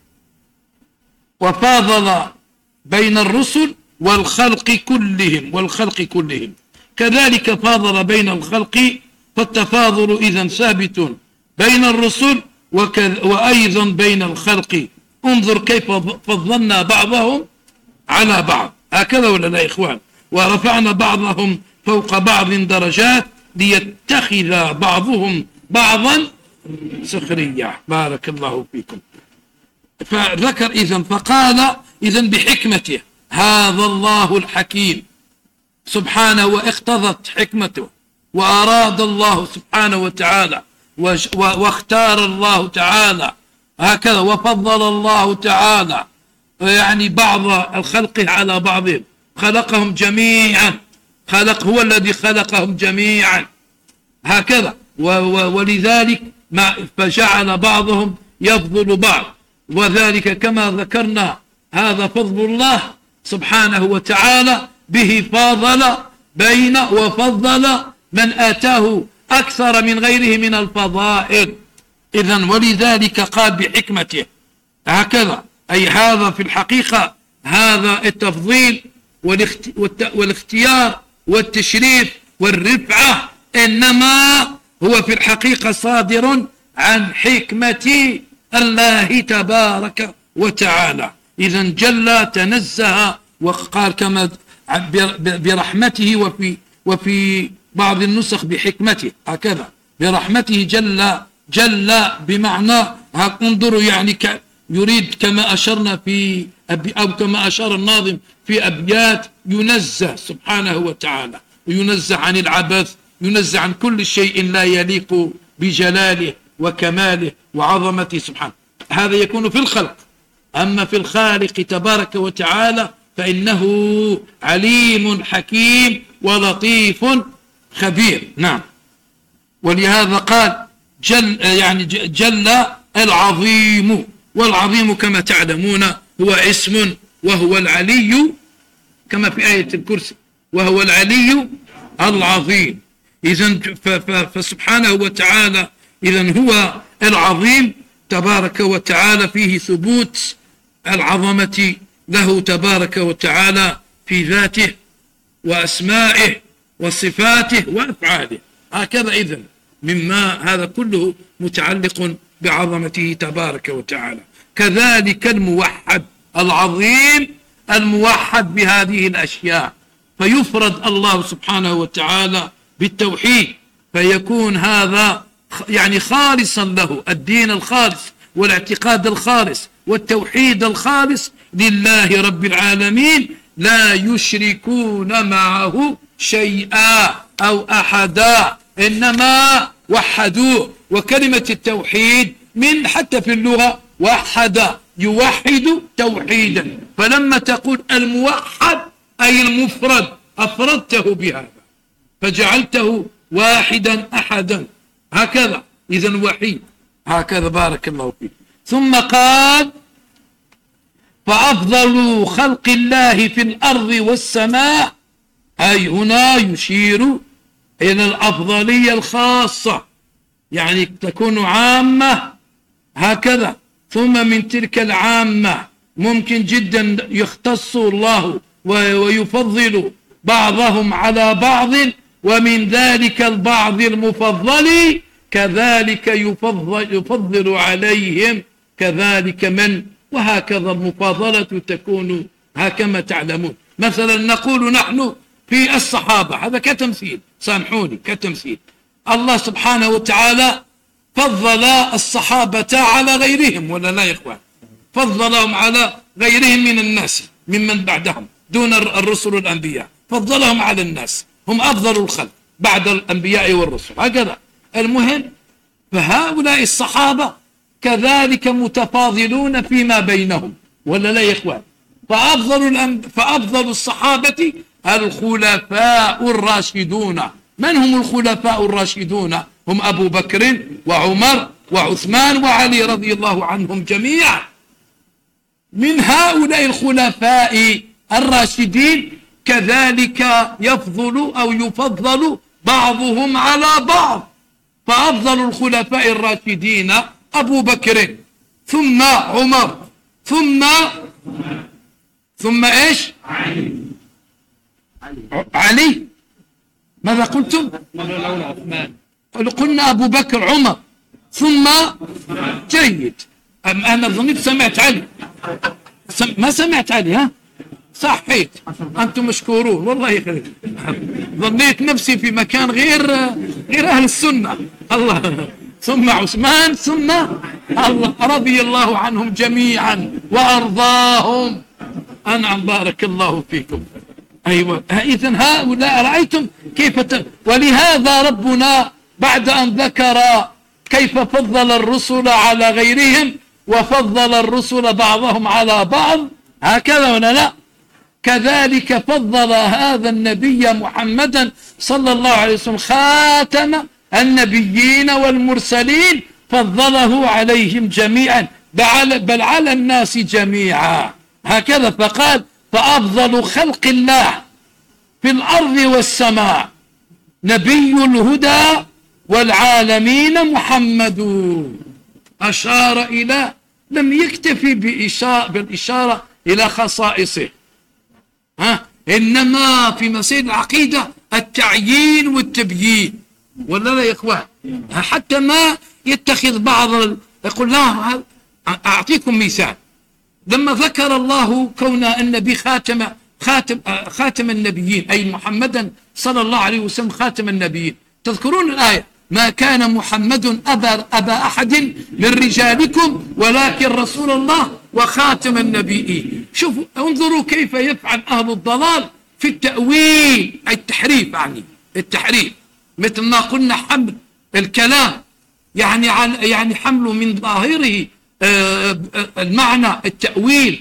وفاضل بين الرسل والخلق كلهم والخلق كلهم كذلك فاضل بين الخلق، فالتفاضل إذن ثابت بين الرسل وأيضا بين الخلق. انظر كيف فضلنا بعضهم على بعض، هكذا ولا لا إخوان؟ ورفعنا بعضهم فوق بعض درجات ليتخذ بعضهم بعضا سخريا. بارك الله فيكم. فذكر إذن فقال إذن بحكمته، هذا الله الحكيم سبحانه، واقتضت حكمته وأراد الله سبحانه وتعالى واختار الله تعالى هكذا، وفضل الله تعالى يعني بعض الخلق على بعضهم، خلقهم جميعا، خلق هو الذي خلقهم جميعا هكذا، ولذلك ما فجعل بعضهم يفضل بعض، وذلك كما ذكرنا هذا فضل الله سبحانه وتعالى، به فاضل بين وفضل من آتاه أكثر من غيره من الفضائل. إذن ولذلك قال بحكمته هكذا، أي هذا في الحقيقة هذا التفضيل والاختيار والتشريف والرفعة إنما هو في الحقيقة صادر عن حكمة الله تبارك وتعالى. إذن جل تنزه وقال كما برحمته، وفي وفي بعض النسخ بحكمته هكذا، برحمته جل جل بمعنى انظروا يعني ك يريد كما أشرنا في أو كما أشار الناظم في أبيات، ينزه سبحانه وتعالى، ينزه عن العبث، ينزه عن كل شيء لا يليق بجلاله وكماله وعظمته سبحانه. هذا يكون في الخلق. أما في الخالق تبارك وتعالى فإنه عليم حكيم ولطيف خبير. نعم. ولهذا قال جل يعني جل العظيم، والعظيم كما تعلمون هو اسم، وهو العلي كما في آية الكرسي، وهو العلي العظيم. إذن فسبحانه وتعالى إذن هو العظيم تبارك وتعالى، فيه ثبوت العظمة له تبارك وتعالى في ذاته وأسمائه وصفاته وأفعاله هكذا. إذن مما هذا كله متعلق بعظمته تبارك وتعالى. كذلك الموحد العظيم الموحد بهذه الأشياء، فيفرد الله سبحانه وتعالى بالتوحيد، فيكون هذا يعني خالصا له، الدين الخالص والاعتقاد الخالص والتوحيد الخالص لله رب العالمين، لا يشركون معه شيئا أو أحدا، إنما وحدوه. وكلمة التوحيد من حتى في اللغة وحد يوحد توحيدا، فلما تقول الموحد أي المفرد أفردته بهذا فجعلته واحدا أحدا هكذا، إذن وحيد هكذا. بارك الله فيك. ثم قال فأفضل خلق الله في الأرض والسماء، أي هنا يشير إلى الأفضلية الخاصة، يعني تكون عامة هكذا، ثم من تلك العامة ممكن جدا يختص الله ويفضل بعضهم على بعض، ومن ذلك البعض المفضل كذلك يفضل, يفضل عليهم كذلك من، وهكذا المفاضلة تكون هكما تعلمون. مثلا نقول نحن في الصحابة، هذا كتمثيل، سامحوني كتمثيل، الله سبحانه وتعالى فضل الصحابة على غيرهم ولا لا يا إخوان؟ فضلهم على غيرهم من الناس ممن بعدهم دون الرسل والأنبياء، فضلهم على الناس، هم أفضل الخلق بعد الأنبياء والرسل هكذا. المهم فهؤلاء الصحابة كذلك متفاضلون فيما بينهم ولا لا يا إخوان؟ فأفضل, الأنب... فأفضل الصحابة الخلفاء الراشدون. من هم الخلفاء الراشدون؟ هم أبو بكر وعمر وعثمان وعلي رضي الله عنهم جميعا. من هؤلاء الخلفاء الراشدين كذلك يفضل أو يفضل بعضهم على بعض، فأفضل الخلفاء الراشدين أبو بكر ثم عمر ثم ثم إيش علي. ماذا قلتم؟ قلنا أبو بكر عمر ثم جيد. أنا ظنيت سمعت علي، ما سمعت علي. ها صحيت، أنتم مشكورون والله يخليك. ظنيت نفسي في مكان غير غير أهل السنة. الله. ثم عثمان ثم الله رضي الله عنهم جميعا وأرضاهم. أنعم بارك الله فيكم. أيوة إذن هؤلاء رأيتم كيف ت... ولهذا ربنا بعد أن ذكر كيف فضل الرسل على غيرهم وفضل الرسل بعضهم على بعض، هكذا ولا لا؟ كذلك فضل هذا النبي محمدا صلى الله عليه وسلم خاتم النبيين والمرسلين، فضله عليهم جميعا بل على الناس جميعا، هكذا. فقال فأفضل خلق الله في الأرض والسماء نبي الهدى والعالمين محمد. أشار إلى، لم يكتفي بالإشارة إلى خصائصه، ها إنما في مسائل العقيدة التعيين والتبيين، ولا لا يا إخوان؟ حتى ما يتخذ بعض يقول لا. أعطيكم مثال، لما ذكر الله كون النبي خاتم خاتم خاتم النبيين أي محمدا صلى الله عليه وسلم خاتم النبيين، تذكرون الآية ما كان محمد أبا, أبا أحد من رجالكم ولكن رسول الله وخاتم النبيين. شوفوا انظروا كيف يفعل أهل الضلال في التأويل أي التحريف، يعني التحريف مثل ما قلنا حمل الكلام يعني يعني حمله من ظاهره المعنى التأويل،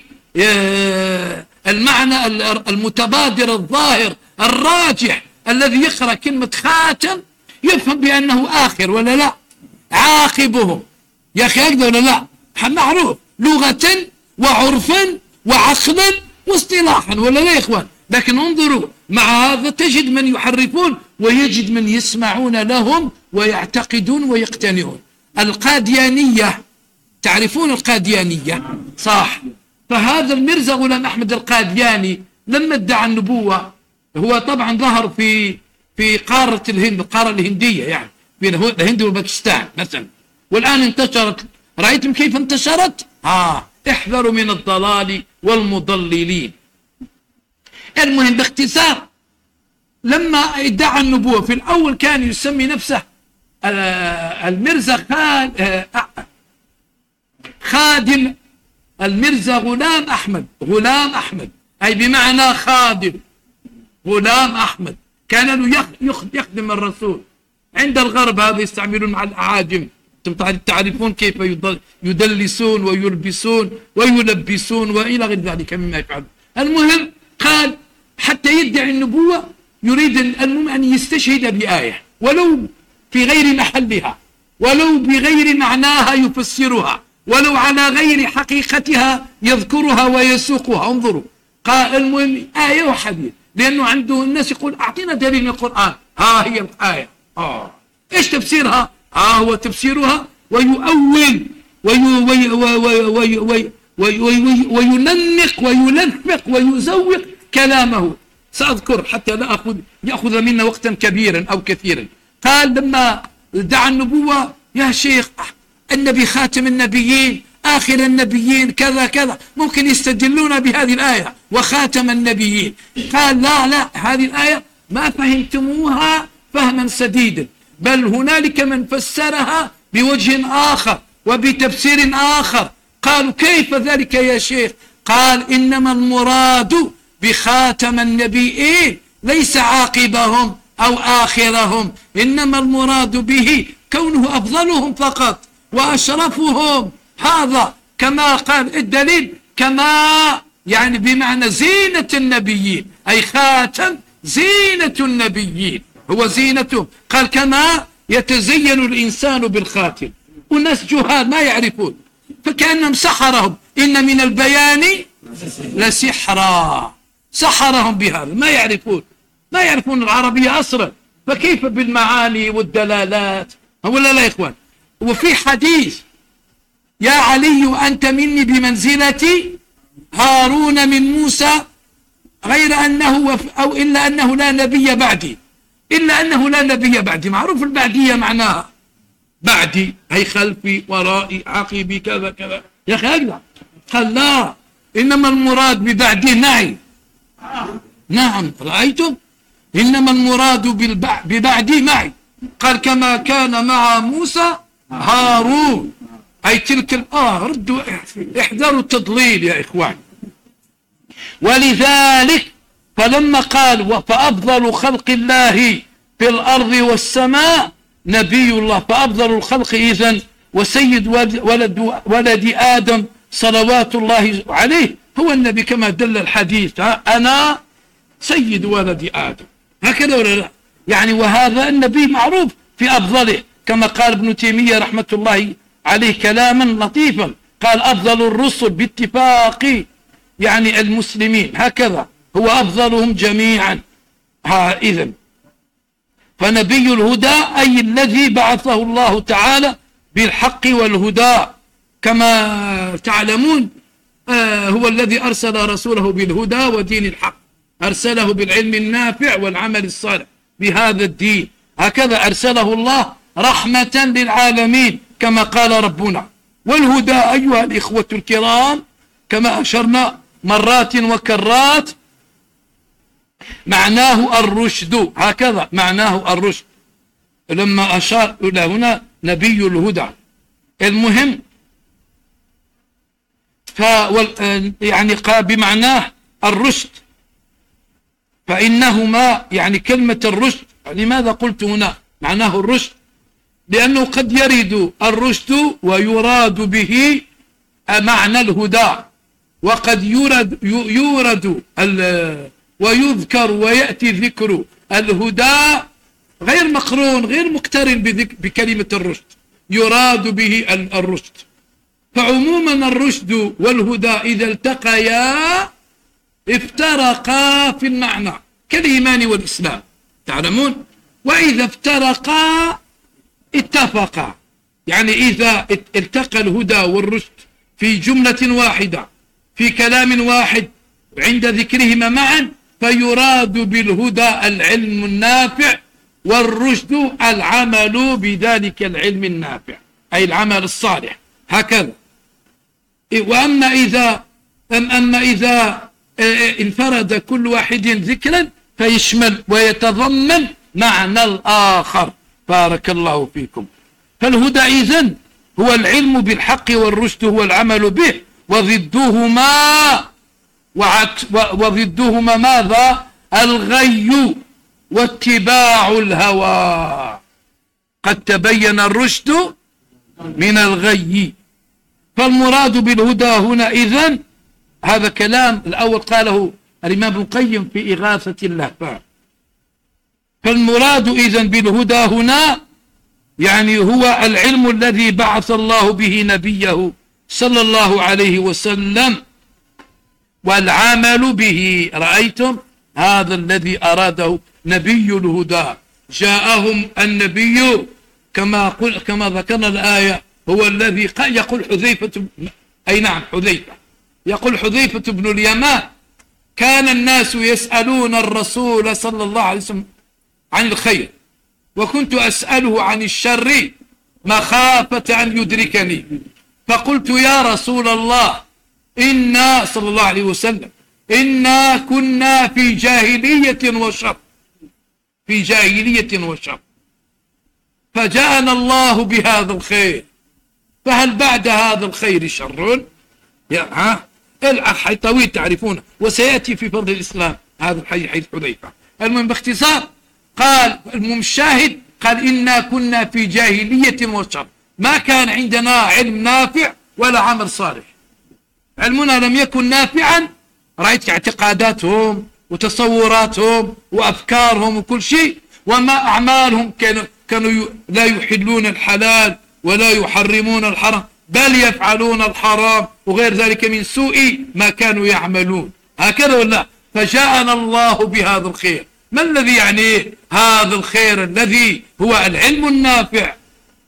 المعنى المتبادر الظاهر الراجح. الذي يقرأ كلمة خاتم يفهم بأنه آخر ولا لا، عاقبهم يا أخي هكذا ولا لا؟ معروف لغة وعرفا وعقلا واصطلاحا ولا لا يا إخوان؟ لكن انظروا مع هذا تجد من يحرفون ويجد من يسمعون لهم ويعتقدون ويقتنعون. القاديانية، تعرفون القاديانية صح؟ فهذا الميرزا غلام أحمد القادياني لما ادعى النبوة، هو طبعا ظهر في في قارة الهند، القارة الهندية يعني بين الهند والباكستان مثلا، والآن انتشرت. رأيتم كيف انتشرت؟ آه احذروا من الضلال والمضللين. المهم باختصار، لما ادعى النبوة في الأول كان يسمي نفسه الميرزا خادم، الميرزا غلام أحمد، غلام أحمد أي بمعنى خادم، غلام أحمد. كان يخدم الرسول عند الغرب، هذا يستعملون مع الأعاجم. تعرفون كيف يدلسون ويلبسون ويلبسون وإلى غير ذلك مما يفعل. المهم قال حتى يدعي النبوة يريد المهم أن يستشهد بآية ولو في غير محلها، ولو بغير معناها يفسرها، ولو على غير حقيقتها يذكرها ويسوقها. انظروا قال المهم آية وحديث، لأنه عنده الناس يقول أعطينا دليل من القرآن، ها هي الآية. آه إيش تفسيرها؟ آه هو تفسيرها ويؤول وينمق ويلفق ويزوق كلامه. سأذكر حتى لا أخذ يأخذ منا وقتا كبيرا أو كثيرا. قال لما دعا النبوة يا شيخ النبي خاتم النبيين آخر النبيين كذا كذا، ممكن يستدلون بهذه الآية وخاتم النبيين. قال لا لا، هذه الآية ما فهمتموها فهما سديدا، بل هنالك من فسرها بوجه آخر وبتفسير آخر. قالوا كيف ذلك يا شيخ؟ قال إنما المراد بخاتم النبيين ليس عاقبهم أو آخرهم، إنما المراد به كونه أفضلهم فقط وأشرفهم. هذا كما قال الدليل، كما يعني بمعنى زينة النبيين أي خاتم زينة النبيين هو زينتهم. قال كما يتزين الإنسان بالخاتم. والناس جهال ما يعرفون، فكأنهم سحرهم، إن من البيان لسحرا، سحرهم بهذا، ما يعرفون ما يعرفون العربية أصلا، فكيف بالمعاني والدلالات؟ ولا لا يا إخوان؟ وفي حديث يا علي أنت مني بمنزلة هارون من موسى غير أنه أو إلا أنه لا نبي بعدي، إلا أنه لا نبي بعدي. معروف البعدية معناها بعدي أي خلفي ورائي عقبي كذا كذا. يا أخي هكذا قال لا، إنما المراد ببعدي معي. نعم رأيتم، إنما المراد ببعدي معي. قال كما كان مع موسى هارون، أي تلك آه ردوا احذروا التضليل يا إخوان. ولذلك فلما قال فأفضل خلق الله في الأرض والسماء نبي الله، فأفضل الخلق إذن وسيد ولد, ولد آدم صلوات الله عليه هو النبي كما دل الحديث، أنا سيد ولد آدم، هكذا ولا لا؟ يعني وهذا النبي معروف في أفضله، كما قال ابن تيمية رحمة الله عليه كلاما لطيفا، قال أفضل الرسل باتفاق يعني المسلمين، هكذا هو أفضلهم جميعا. ها إذن فنبي الهدى أي الذي بعثه الله تعالى بالحق والهدى، كما تعلمون آه هو الذي أرسل رسوله بالهدى ودين الحق، أرسله بالعلم النافع والعمل الصالح بهذا الدين، هكذا أرسله الله رحمة للعالمين كما قال ربنا. والهدى أيها الإخوة الكرام كما أشرنا مرات وكرات معناه الرشد، هكذا معناه الرشد لما أشار إلى هنا نبي الهدى. المهم ف يعني قال بمعناه الرشد، فإنهما يعني كلمة الرشد، لماذا قلت هنا معناه الرشد؟ لأنه قد يرد الرشد ويراد به معنى الهدى، وقد يورد يورد ويذكر ويأتي ذكر الهدى غير مقرون غير مقترن بكلمة الرشد، يراد به الرشد. فعموما الرشد والهدى إذا التقيا افترقا في المعنى كالإيمان والإسلام، تعلمون، وإذا افترقا اتفقا. يعني إذا التقى الهدى والرشد في جملة واحدة في كلام واحد عند ذكرهما معا فيراد بالهدى العلم النافع، والرشد العمل بذلك العلم النافع أي العمل الصالح، هكذا. وأما إذا أما إذا انفرد كل واحد ذكرا فيشمل ويتضمن معنى الآخر. بارك الله فيكم. فالهدى إذن هو العلم بالحق، والرشد هو العمل به، وضدهما وضدهما ماذا؟ الغي واتباع الهوى. قد تبين الرشد من الغي. فالمراد بالهدى هنا إذن هذا كلام الأول قاله الإمام ابن القيم في إغاثة اللهفان. فالمراد إذن بالهدى هنا يعني هو العلم الذي بعث الله به نبيه صلى الله عليه وسلم والعمل به. رأيتم هذا الذي أراده نبي الهدى. جاءهم النبي كما قل كما ذكرنا الآية هو الذي يقول حذيفة، أي نعم حذيفة، يقول حذيفة بن اليمان كان الناس يسألون الرسول صلى الله عليه وسلم عن الخير وكنت أسأله عن الشر مخافة أن يدركني، فقلت يا رسول الله إنا صلى الله عليه وسلم إنا كنا في جاهلية وشر، في جاهلية وشر، فجاءنا الله بهذا الخير، فهل بعد هذا الخير شر؟ يا ها الحي طويل تعرفونه وسيأتي في فضل الإسلام هذا الحي حيث حذيفة. المهم باختصار قال المشاهد قال إنا كنا في جاهلية وشر، ما كان عندنا علم نافع ولا عمل صالح، علمنا لم يكن نافعا. رأيت اعتقاداتهم وتصوراتهم وأفكارهم وكل شيء، وما أعمالهم كانوا, كانوا لا يحلون الحلال ولا يحرمون الحرام بل يفعلون الحرام وغير ذلك من سوء ما كانوا يعملون، هكذا ولا؟ فجاءنا الله بهذا الخير. ما الذي يعني هذا الخير؟ الذي هو العلم النافع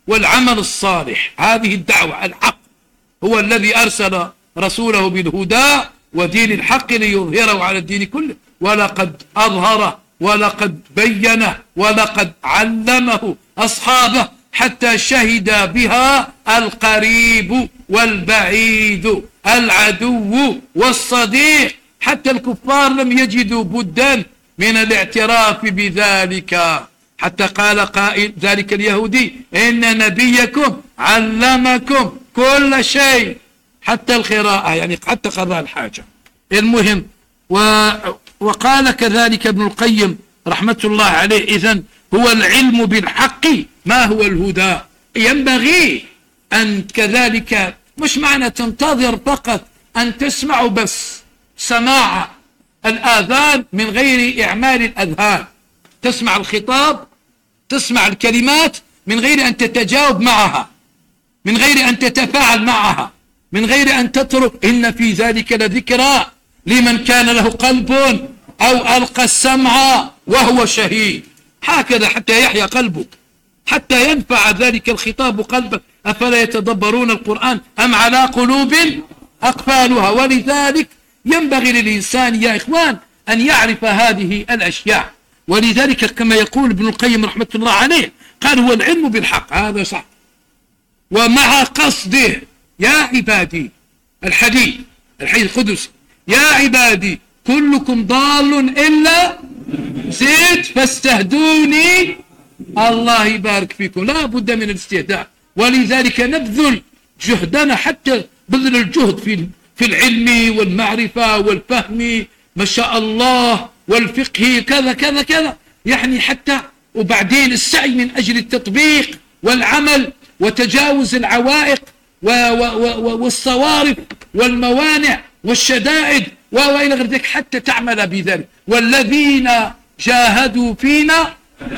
والعمل الصالح. هذه الدعوة الحق، هو الذي أرسل رسوله بالهدى ودين الحق ليظهره على الدين كله، ولقد أظهره ولقد بينه ولقد علمه أصحابه حتى شهد بها القريب والبعيد، العدو والصديق، حتى الكفار لم يجدوا بدا من الاعتراف بذلك، حتى قال قائل ذلك اليهودي إن نبيكم علمكم كل شيء حتى القراءة، يعني حتى قضاء الحاجة. المهم و وقال كذلك ابن القيم رحمة الله عليه إذن هو العلم بالحق. ما هو الهدى؟ ينبغي أن كذلك مش معنى تنتظر فقط أن تسمع بس سماع الآذان من غير إعمال الأذهان، تسمع الخطاب، تسمع الكلمات من غير أن تتجاوب معها، من غير أن تتفاعل معها، من غير أن تترك إن في ذلك لذكرى لمن كان له قلب أو ألقى السمع وهو شهيد. هكذا حتى يحيا قلبك، حتى ينفع ذلك الخطاب قلبك. أفلا يتدبرون القرآن أم على قلوب أقفالها؟ ولذلك ينبغي للإنسان يا إخوان أن يعرف هذه الأشياء. ولذلك كما يقول ابن القيم رحمة الله عليه قال هو العلم بالحق، هذا صح، ومع قصده يا عبادي، الحديث الحديث القدسي، يا عبادي كلكم ضال إلا زيد فاستهدوني، الله يبارك فيكم. لا بد من الاستهداء، ولذلك نبذل جهدنا، حتى بذل الجهد في في العلم والمعرفة والفهم ما شاء الله والفقه كذا كذا كذا، يعني حتى وبعدين السعي من أجل التطبيق والعمل وتجاوز العوائق والصوارف والموانع والشدائد وإلى غير ذلك حتى تعمل بذلك. والذين جاهدوا فينا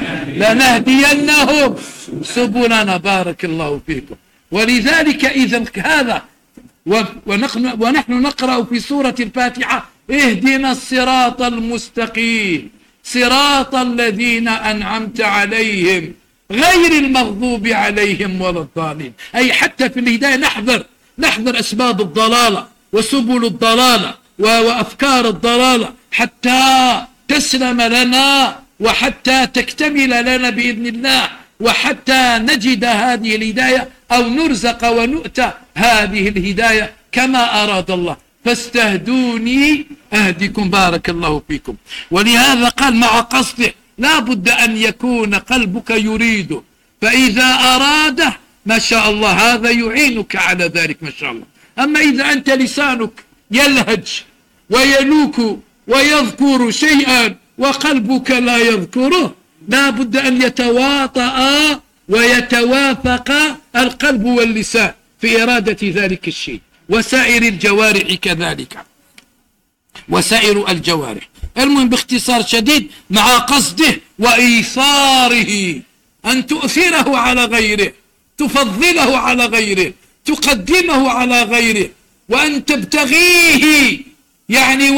لنهدينهم سبلنا، بارك الله فيكم. ولذلك إذا هذا ونحن, ونحن نقرأ في سورة الفاتحة اهدنا الصراط المستقيم صراط الذين أنعمت عليهم غير المغضوب عليهم ولا الضالين. أي حتى في الهداية نحذر نحذر أسباب الضلالة وسبل الضلالة وأفكار الضلالة حتى تسلم لنا وحتى تكتمل لنا بإذن الله، وحتى نجد هذه الهداية أو نرزق ونؤتى هذه الهداية كما أراد الله. فاستهدوني أهدكم، بارك الله فيكم. ولهذا قال مع قصده لا بد أن يكون قلبك يريده، فإذا أراده ما شاء الله هذا يعينك على ذلك ما شاء الله. أما إذا أنت لسانك يلهج ويلوك ويذكر شيئا وقلبك لا يذكره، لا بد أن يتواطأ ويتوافق القلب واللسان في إرادة ذلك الشيء، وسائر الجوارح كذلك، وسائر الجوارح. المهم باختصار شديد مع قصده وإيثاره، أن تؤثره على غيره، تفضله على غيره، تقدمه على غيره، وأن تبتغيه يعني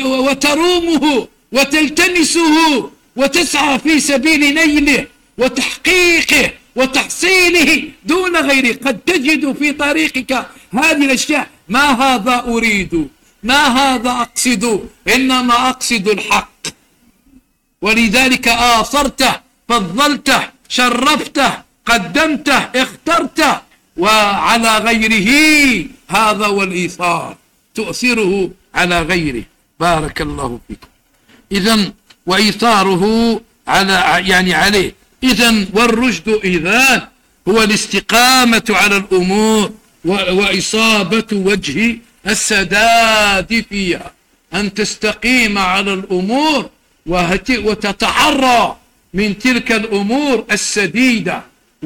وترومه وتلتمسه وتسعى في سبيل نيله وتحقيقه وتحصيله دون غيره. قد تجد في طريقك هذه الأشياء، ما هذا أريد، ما هذا أقصد، إنما أقصد الحق. ولذلك آثرته، فضلته، شرفته، قدمته، اخترته، وعلى غيره هذا والإيثار، تؤثره على غيره، بارك الله فيكم. إذن وإيثاره على يعني عليه. إذن والرشد إذن هو الاستقامة على الأمور وإصابة وجه السداد فيها، أن تستقيم على الأمور وتتحرى من تلك الأمور السديدة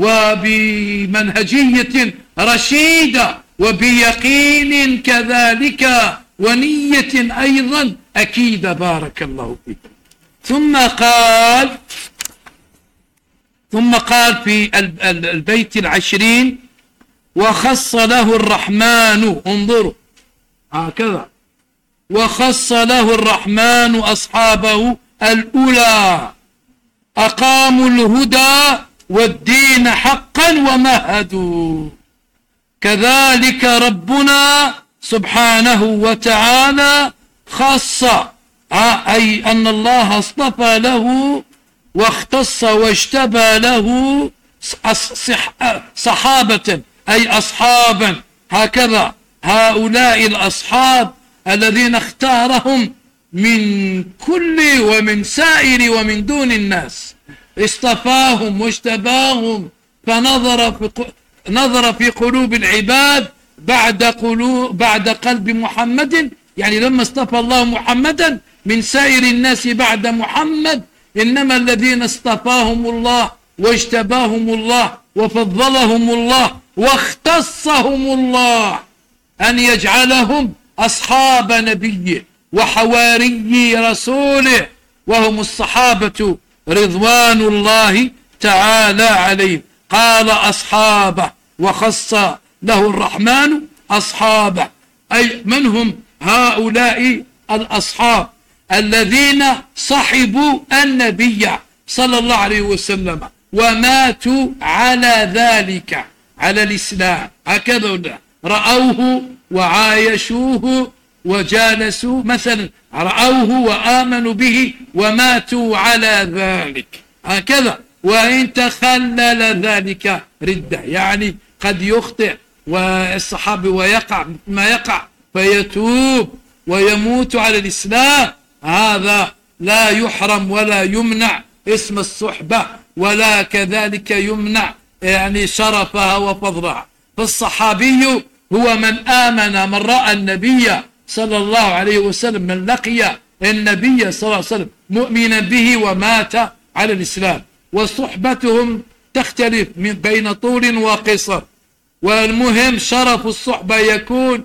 وبمنهجية رشيدة وبيقين كذلك ونية أيضا أكيد، بارك الله فيكم. ثم قال ثم قال في البيت العشرين وخص له الرحمن، انظروا هكذا، وخص له الرحمن أصحابه الأولى أقاموا الهدى والدين حقا ومهدوا. كذلك ربنا سبحانه وتعالى خص، أي أن الله اصطفى له واختص واجتبى له صحابة أي أصحابا، هكذا هؤلاء الأصحاب الذين اختارهم من كل ومن سائر ومن دون الناس، اصطفاهم واجتباهم، فنظر في نظر في قلوب العباد بعد قلوب بعد قلب محمد، يعني لما اصطفى الله محمدا من سائر الناس بعد محمد، إنما الذين اصطفاهم الله واجتباهم الله وفضلهم الله واختصهم الله أن يجعلهم أصحاب نبيه وحواري رسوله، وهم الصحابة رضوان الله تعالى عليهم. قال أصحابه وخص له الرحمن أصحابه، أي من هم هؤلاء الأصحاب الذين صحبوا النبي صلى الله عليه وسلم وماتوا على ذلك، على الإسلام، هكذا رأوه وعايشوه وجالسوا، مثلا رأوه وآمنوا به وماتوا على ذلك، هكذا. وإن تخلل ذلك ردة، يعني قد يخطئ والصحابي ويقع ما يقع فيتوب ويموت على الإسلام، هذا لا يحرم ولا يمنع اسم الصحبة، ولا كذلك يمنع يعني شرفها وفضلها. فالصحابي هو من آمن، من رأى النبي صلى الله عليه وسلم، من لقي النبي صلى الله عليه وسلم مؤمنا به ومات على الإسلام. وصحبتهم تختلف من بين طول وقصر، والمهم شرف الصحبة يكون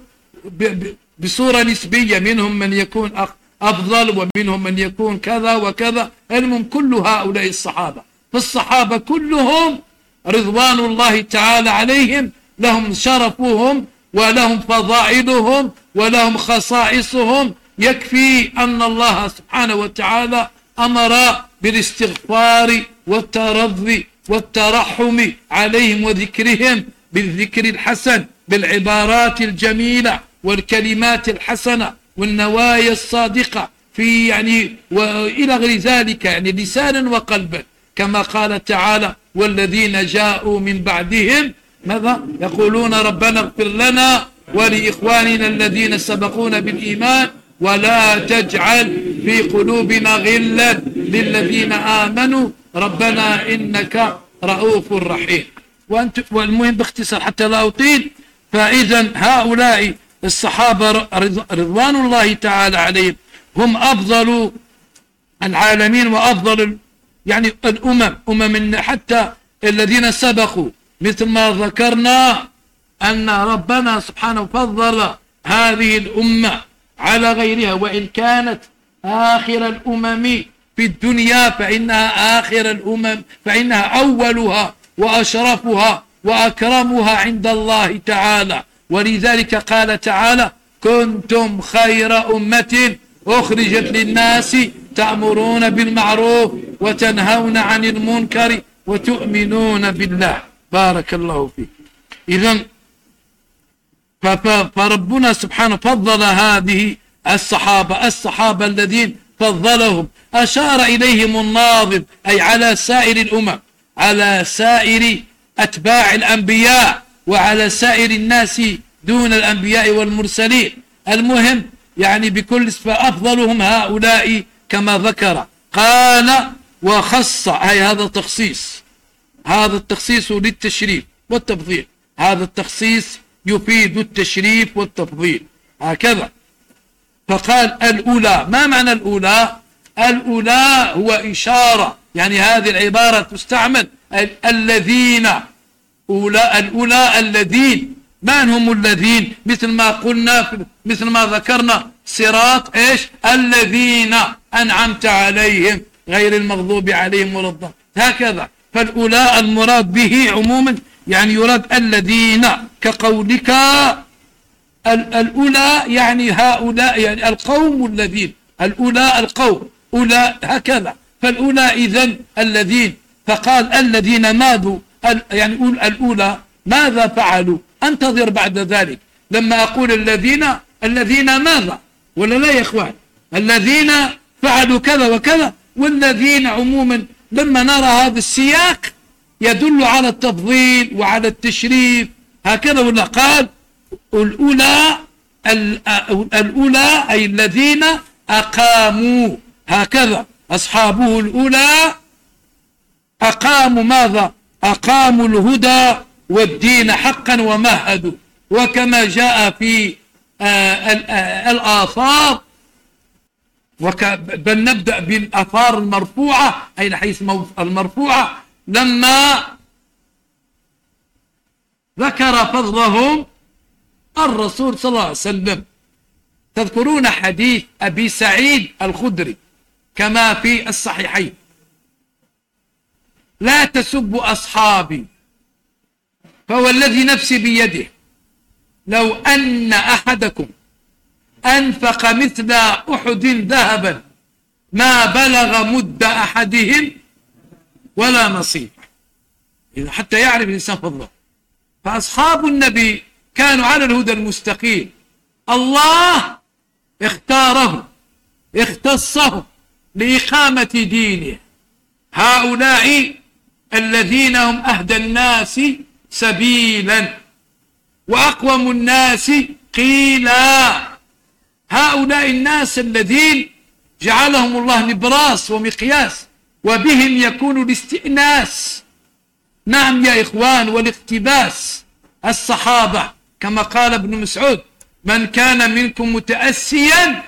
بصورة نسبية، منهم من يكون أفضل ومنهم من يكون كذا وكذا، المهم كل هؤلاء الصحابة. فالصحابة كلهم رضوان الله تعالى عليهم لهم شرفهم ولهم فضائلهم ولهم خصائصهم. يكفي أن الله سبحانه وتعالى أمر بالاستغفار والترضي والترحم عليهم وذكرهم بالذكر الحسن، بالعبارات الجميلة والكلمات الحسنة والنوايا الصادقة في يعني وإلى غير ذلك، يعني لسانا وقلبا، كما قال تعالى: والذين جاءوا من بعدهم ماذا يقولون؟ ربنا اغفر لنا ولإخواننا الذين سبقونا بالإيمان ولا تجعل في قلوبنا غلا للذين آمنوا ربنا إنك رؤوف رحيم. وأنت والمهم باختصار حتى لا أطيل، فإذا هؤلاء الصحابة رضوان الله تعالى عليهم هم أفضل العالمين وأفضل يعني الأمم، أمم حتى الذين سبقوا، مثل ما ذكرنا أن ربنا سبحانه فضل هذه الأمة على غيرها، وإن كانت آخر الأمم في الدنيا فإنها آخر الأمم، فإنها أولها وأشرفها وأكرمها عند الله تعالى. ولذلك قال تعالى: كنتم خير أمة أخرجت للناس تأمرون بالمعروف وتنهون عن المنكر وتؤمنون بالله. بارك الله فيك. إذن فربنا سبحانه فضل هذه الصحابة الصحابة الذين فضلهم، أشار إليهم الناظم أي على سائر الأمم، على سائر أتباع الأنبياء وعلى سائر الناس دون الأنبياء والمرسلين. المهم يعني بكل فأفضلهم هؤلاء كما ذكر. قال: وخص، أي هذا تخصيص، هذا التخصيص للتشريف والتفضيل، هذا التخصيص يفيد التشريف والتفضيل، هكذا. فقال: الأولى. ما معنى الأولى؟ الأولى هو إشارة، يعني هذه العبارة تستعمل الذين، أولى الأولى الذين. من هم الذين؟ مثل ما قلنا، مثل ما ذكرنا، صراط ايش؟ الذين أنعمت عليهم غير المغضوب عليهم ولا الضالين، هكذا. فالأولى المراد به عموما يعني يراد الذين، كقولك الأولى يعني هؤلاء، يعني القوم الذين، الأولى القوم، أولى هكذا. فالأولى إذن الذين، فقال الذين ماذوا يعني قول الأولى ماذا فعلوا، انتظر بعد ذلك لما أقول الذين الذين ماذا، ولا لا يا إخوان؟ الذين فعلوا كذا وكذا، والذين عموما لما نرى هذا السياق يدل على التفضيل وعلى التشريف هكذا، ولا قال الأولى الأولى أي الذين أقاموا، هكذا أصحابه الأولى أقاموا ماذا؟ أقاموا الهدى والدين حقا ومهدوا، وكما جاء في الآثار، بل نبدأ بالآثار المرفوعة أي حيث المرفوعة لما ذكر فضلهم الرسول صلى الله عليه وسلم. تذكرون حديث أبي سعيد الخدري كما في الصحيحين: لا تسبوا أصحابي فوالذي نفسي بيده لو أن أحدكم أنفق مثل أحد ذهبا ما بلغ مد أحدهم ولا نصيب، حتى يعرف الإنسان فضله. فأصحاب النبي كانوا على الهدى المستقيم، الله اختارهم اختصهم لإقامة دينه. هؤلاء الذين هم أهدى الناس سبيلا وأقوم الناس قيلا، هؤلاء الناس الذين جعلهم الله نبراس ومقياس وبهم يكون الاستئناس. نعم يا إخوان، والاقتباس. الصحابة كما قال ابن مسعود: من كان منكم متأسيا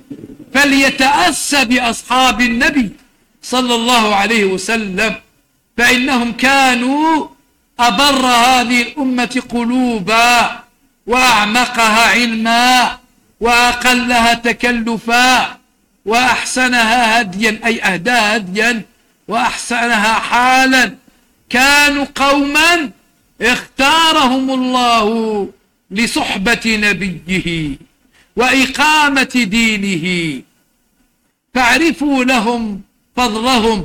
فليتأسى بأصحاب النبي صلى الله عليه وسلم، فإنهم كانوا أبر هذه الأمة قلوبا وأعمقها علما وأقلها تكلفا وأحسنها هديا أي أهداها هديا وأحسنها حالا. كانوا قوما اختارهم الله لصحبة نبيه وإقامة دينه، فاعرفوا لهم فضلهم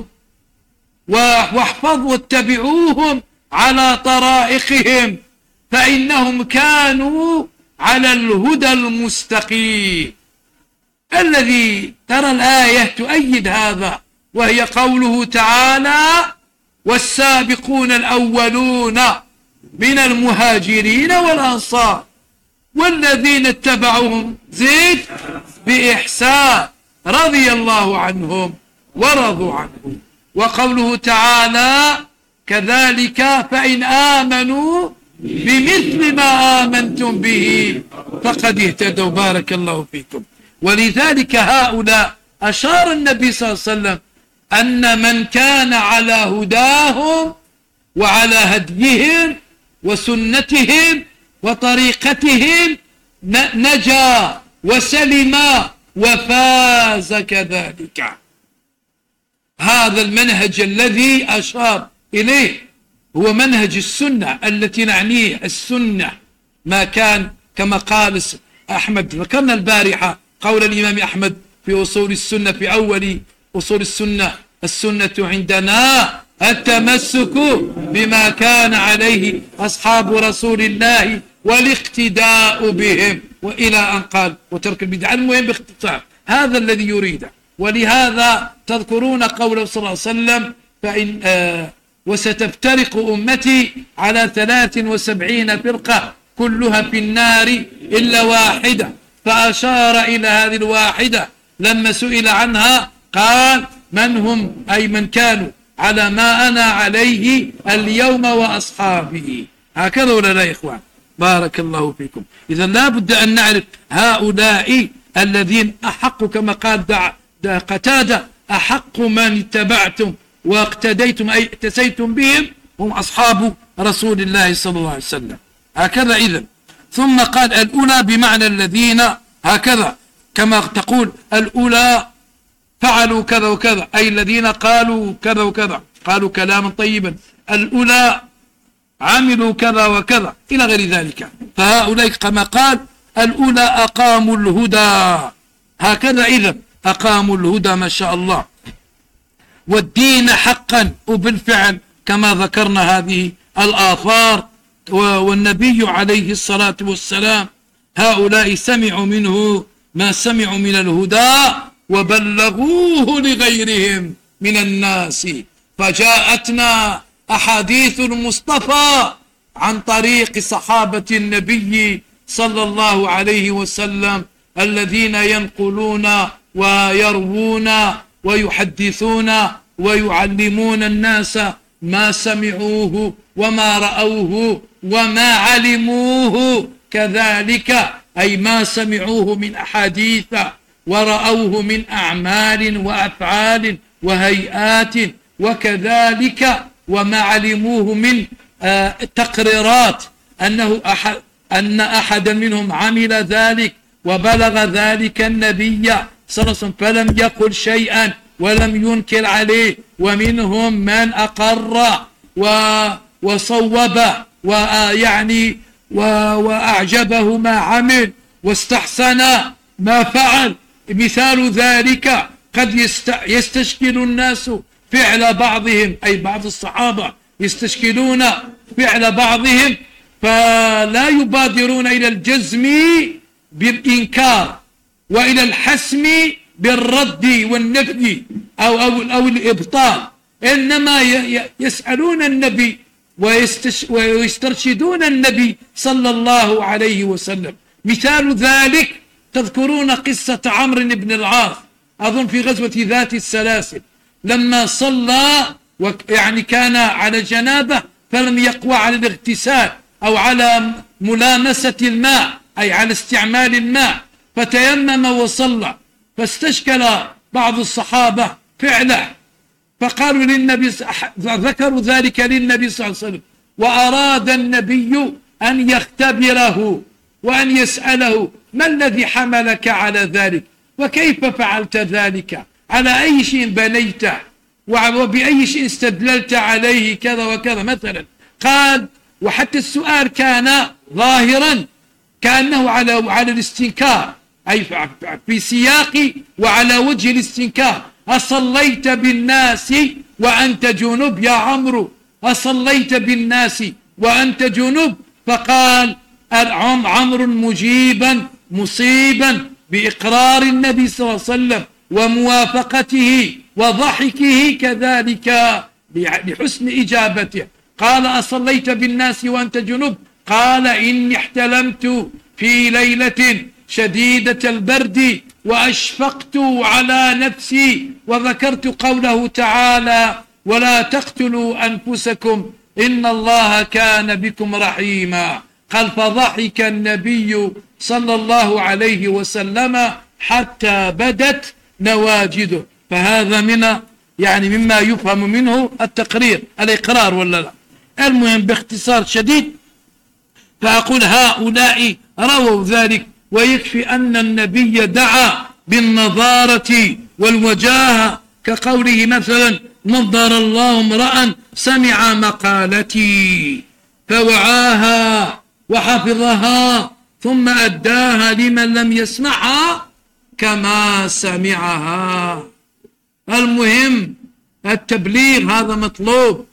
واحفظوا واتبعوهم على طرائقهم، فإنهم كانوا على الهدى المستقيم. الذي ترى الآية تؤيد هذا، وهي قوله تعالى: والسابقون الأولون من المهاجرين والأنصار والذين اتبعوهم زيد بإحسان رضي الله عنهم ورضوا عنه. وقوله تعالى: كذلك فإن آمنوا بمثل ما آمنتم به فقد اهتدوا. بارك الله فيكم. ولذلك هؤلاء أشار النبي صلى الله عليه وسلم أن من كان على هداهم وعلى هديهم وسنتهم وطريقتهم نجا وسلم وفاز كذلك. هذا المنهج الذي أشار إليه هو منهج السنة التي نعنيه السنة، ما كان كما قال أحمد. ذكرنا البارحة قول الإمام أحمد في أصول السنة في أول أصول السنة: السنة عندنا التمسك بما كان عليه أصحاب رسول الله والاقتداء بهم، وإلى أن قال وترك البدع. المهم باختصار هذا الذي يريده. ولهذا تذكرون قوله صلى الله عليه وسلم: فإن آه وستفترق أمتي على ثلاث وسبعين فرقة كلها في النار إلا واحدة. فأشار إلى هذه الواحدة لما سئل عنها قال: من هم؟ أي من كانوا على ما أنا عليه اليوم وأصحابي. هكذا ولا لا يا إخوان؟ بارك الله فيكم. إذا لا بد أن نعرف هؤلاء الذين أحق كما قال دع دع قتادة: أحق من اتبعتم واقتديتم أي اتسيتم بهم هم أصحاب رسول الله صلى الله عليه وسلم. هكذا. إذن ثم قال الأولى بمعنى الذين، هكذا كما تقول الأولى فعلوا كذا وكذا أي الذين قالوا كذا وكذا، قالوا كلاما طيبا، الأولى عملوا كذا وكذا إلى غير ذلك. فهؤلاء كما قال الأولى أقاموا الهدى، هكذا. إذن أقاموا الهدى ما شاء الله. والدين حقا. وبالفعل كما ذكرنا هذه الآثار، والنبي عليه الصلاة والسلام هؤلاء سمعوا منه ما سمعوا من الهدى وبلغوه لغيرهم من الناس. فجاءتنا أحاديث المصطفى عن طريق صحابة النبي صلى الله عليه وسلم الذين ينقلون ويروون ويحدثون ويعلمون الناس ما سمعوه وما رأوه وما علموه كذلك، أي ما سمعوه من أحاديث ورأوه من أعمال وأفعال وهيئات، وكذلك وما علموه من آه تقريرات أنه أحد أن أحدا منهم عمل ذلك وبلغ ذلك النبي صلى الله عليه وسلم فلم يقل شيئا ولم ينكر عليه، ومنهم من أقر وصوب ويعني وأعجبه ما عمل واستحسن ما فعل. مثال ذلك قد يستشكل الناس فعل بعضهم، أي بعض الصحابة يستشكلون فعل بعضهم فلا يبادرون إلى الجزم بالإنكار وإلى الحسم بالرد والنفي أو, أو, أو الإبطال، إنما يسألون النبي ويسترشدون النبي صلى الله عليه وسلم. مثال ذلك تذكرون قصة عمرو بن العاص أظن في غزوة ذات السلاسل، لما صلى يعني كان على جنابه فلم يقوى على الاغتسال أو على ملامسة الماء، أي على استعمال الماء، فتيمم وصلى، فاستشكل بعض الصحابة فعله فقالوا للنبي، ذكروا ذلك للنبي صلى الله عليه وسلم، وأراد النبي أن يختبره وأن يسأله ما الذي حملك على ذلك وكيف فعلت ذلك، على أي شيء بنيته وبأي شيء استدللت عليه كذا وكذا مثلا. قال، وحتى السؤال كان ظاهرا كأنه على على الاستنكار، أي في سياق وعلى وجه الاستنكار. أصليت بالناس وأنت جنب يا عمرو؟ أصليت بالناس وأنت جنب؟ فقال عمرو مجيبا مصيبا بإقرار النبي صلى الله عليه وسلم وموافقته وضحكه كذلك لحسن إجابته. قال أصليت بالناس وأنت جنب؟ قال إني احتلمت في ليلة شديدة البرد وأشفقت على نفسي وذكرت قوله تعالى ولا تقتلوا أنفسكم إن الله كان بكم رحيما. قال فضحك النبي صلى الله عليه وسلم حتى بدت نواجده. فهذا من يعني مما يفهم منه التقرير الإقرار ولا لا. المهم باختصار شديد فأقول هؤلاء رووا ذلك، ويكفي أن النبي دعا بالنظارة والوجاهة كقوله مثلا نظر الله امرأ سمع مقالتي فوعاها وحفظها ثم أداها لمن لم يسمعها كما سمعها. المهم التبليغ هذا مطلوب،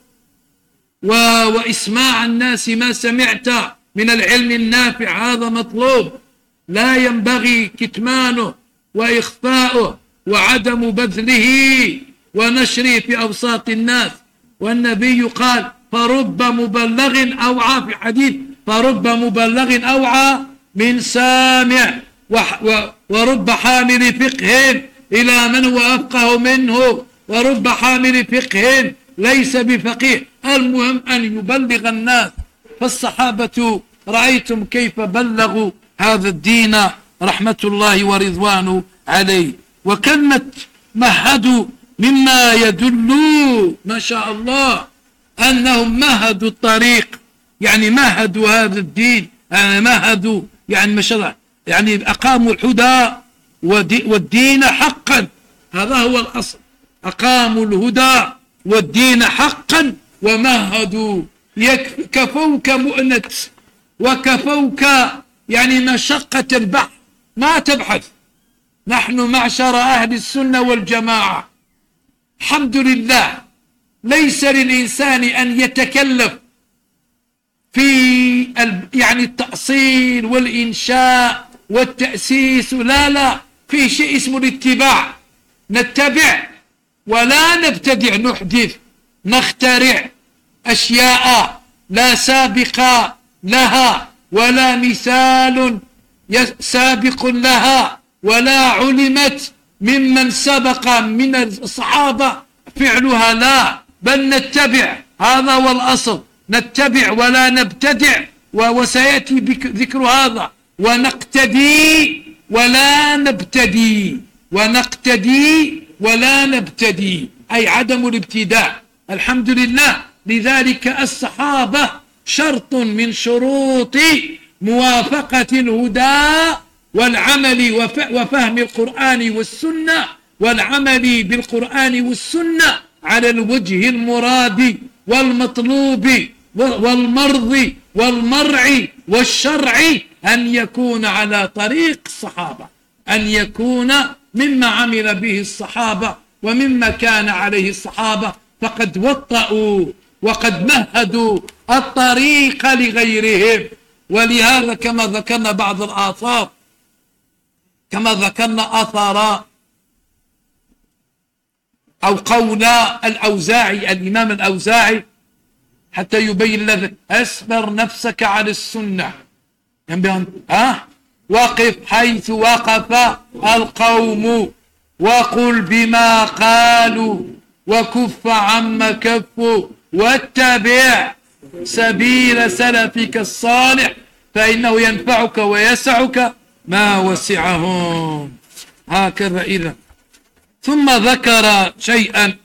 وإسماع الناس ما سمعت من العلم النافع هذا مطلوب، لا ينبغي كتمانه وإخفاؤه وعدم بذله ونشره في أوساط الناس. والنبي قال فرب مبلغ أوعى في حديث فرب مبلغ أوعى من سامع ورب حامل فقه إلى من هو أفقه منه ورب حامل فقه ليس بفقيه. المهم أن يبلغ الناس. فالصحابة رأيتم كيف بلغوا هذا الدين رحمة الله ورضوانه عليه. وكلمة مهدوا مما يدل ما شاء الله أنهم مهدوا الطريق، يعني مهدوا هذا الدين، يعني مهدوا يعني ما شاء الله يعني أقاموا الهدى والدين حقا. هذا هو الأصل، أقاموا الهدى والدين حقا ومهدوا. كفوك مؤنة وكفوك يعني مشقة البحث، ما تبحث. نحن معشر أهل السنة والجماعة الحمد لله ليس للإنسان أن يتكلف في يعني التأصيل والإنشاء والتأسيس، لا لا، في شيء اسمه الاتباع، نتبع ولا نبتدع، نحدث نخترع أشياء لا سابق لها ولا مثال سابق لها ولا علمت ممن سبق من الصحابة فعلها، لا، بل نتبع، هذا هو الأصل، نتبع ولا نبتدع، وسيأتي ذكر هذا، ونقتدي ولا نبتدي، ونقتدي ولا نبتدي، أي عدم الابتداء. الحمد لله. لذلك الصحابة شرط من شروط موافقة الهدى والعمل وفهم القرآن والسنة، والعمل بالقرآن والسنة على الوجه المراد والمطلوب والمرضي والمرعي والشرعي، أن يكون على طريق الصحابة، أن يكون مما عمل به الصحابة ومما كان عليه الصحابة، فقد وطئوا وقد مهدوا الطريق لغيرهم. ولهذا كما ذكرنا بعض الآثار، كما ذكرنا أثر أو قول الأوزاعي، الإمام الأوزاعي، حتى يبين لنا: أسبر نفسك على السنة، ها وقف حيث وقف القوم، وقل بما قالوا، وكف عما كفوا، واتبع سبيل سلفك الصالح، فإنه ينفعك ويسعك ما وسعهم. هكذا. إذا ثم ذكر شيئا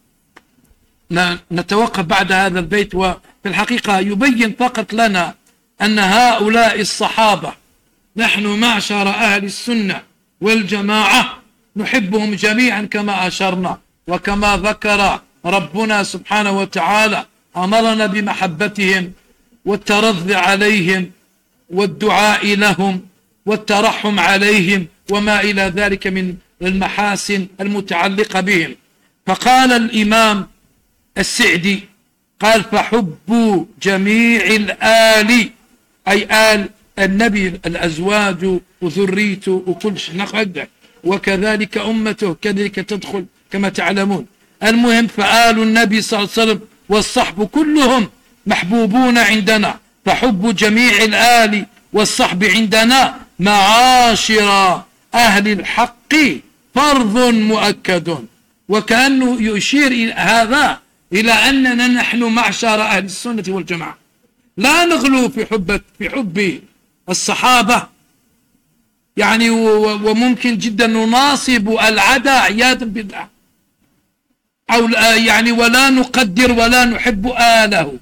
نتوقف بعد هذا البيت، وفي الحقيقة يبين فقط لنا أن هؤلاء الصحابة نحن معشر أهل السنة والجماعة نحبهم جميعا كما أشرنا، وكما ذكر ربنا سبحانه وتعالى أمرنا بمحبتهم والترضي عليهم والدعاء لهم والترحم عليهم وما إلى ذلك من المحاسن المتعلقة بهم. فقال الإمام السعدي قال: فحب جميع الآل، أي آل النبي، الأزواج وذريته وكل شيء، وكذلك أمته كذلك تدخل كما تعلمون. المهم، فآل النبي صلى الله عليه وسلم والصحب كلهم محبوبون عندنا، فحب جميع الآل والصحب عندنا معاشر أهل الحق فرض مؤكد. وكأنه يشير إلى هذا إلى أننا نحن معشر أهل السنة والجماعة لا نغلو في حب في حب الصحابة، يعني وممكن جدا نناصب العدا عياذا بالله، أو يعني ولا نقدر ولا نحب آله،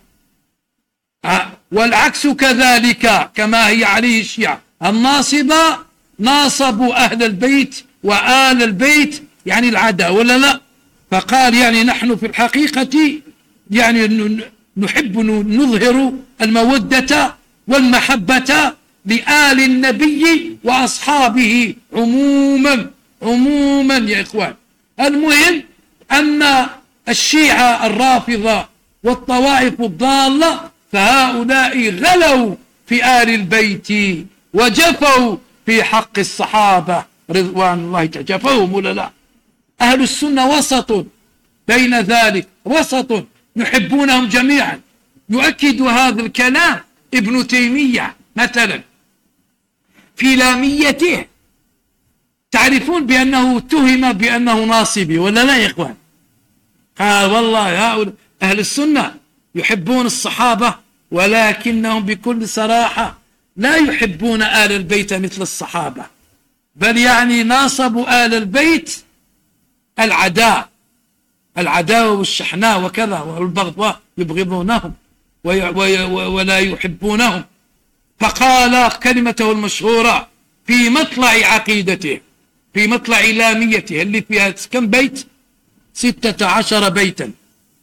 والعكس كذلك كما هي عليه الشيعة الناصبة، ناصبوا أهل البيت وآل البيت، يعني العدا ولا لا. فقال يعني نحن في الحقيقة يعني نحب نظهر المودة والمحبة لآل النبي وأصحابه عموما عموما يا إخوان. المهم أما الشيعة الرافضة والطوائف الضالة فهؤلاء غلوا في آل البيت وجفوا في حق الصحابة رضوان الله، جفوهم ولا لا. أهل السنة وسط بين ذلك، وسط يحبونهم جميعا. يؤكد هذا الكلام ابن تيمية مثلا في لاميته، تعرفون بأنه اتهم بأنه ناصبي ولا لا يا إخوان؟ قال والله هؤلاء أهل السنة يحبون الصحابة، ولكنهم بكل صراحة لا يحبون آل البيت مثل الصحابة، بل يعني ناصبوا آل البيت العداء العداوة والشحناء وكذا والبغضاء، يبغضونهم ولا يحبونهم. فقال كلمته المشهورة في مطلع عقيدته، في مطلع لاميته اللي فيها كم بيت؟ ستة عشر بيتا.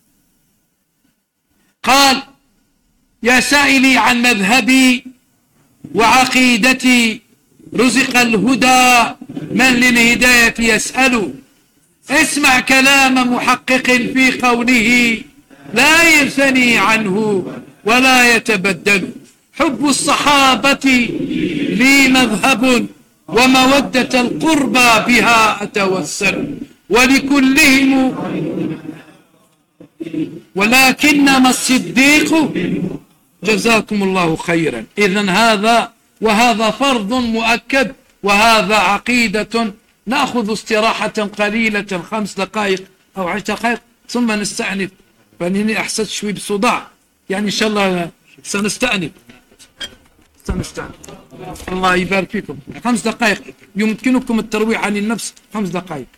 قال: يا سائلي عن مذهبي وعقيدتي، رزق الهدى من للهداية يسأل، اسمع كلام محقق في قوله لا ينثني عنه ولا يتبدل. حب الصحابة لي مذهب ومودة القربى بها أتوسل، ولكلهم ولكنما الصديق. جزاكم الله خيرا. إذن هذا وهذا فرض مؤكد، وهذا عقيدة. نأخذ استراحة قليلة خمس دقائق أو عشر دقائق ثم نستأنف، فإنني أحسست شوي بصداع، يعني إن شاء الله سنستأنف سنستأنف. الله يبارك فيكم. خمس دقائق يمكنكم الترويح عن النفس، خمس دقائق.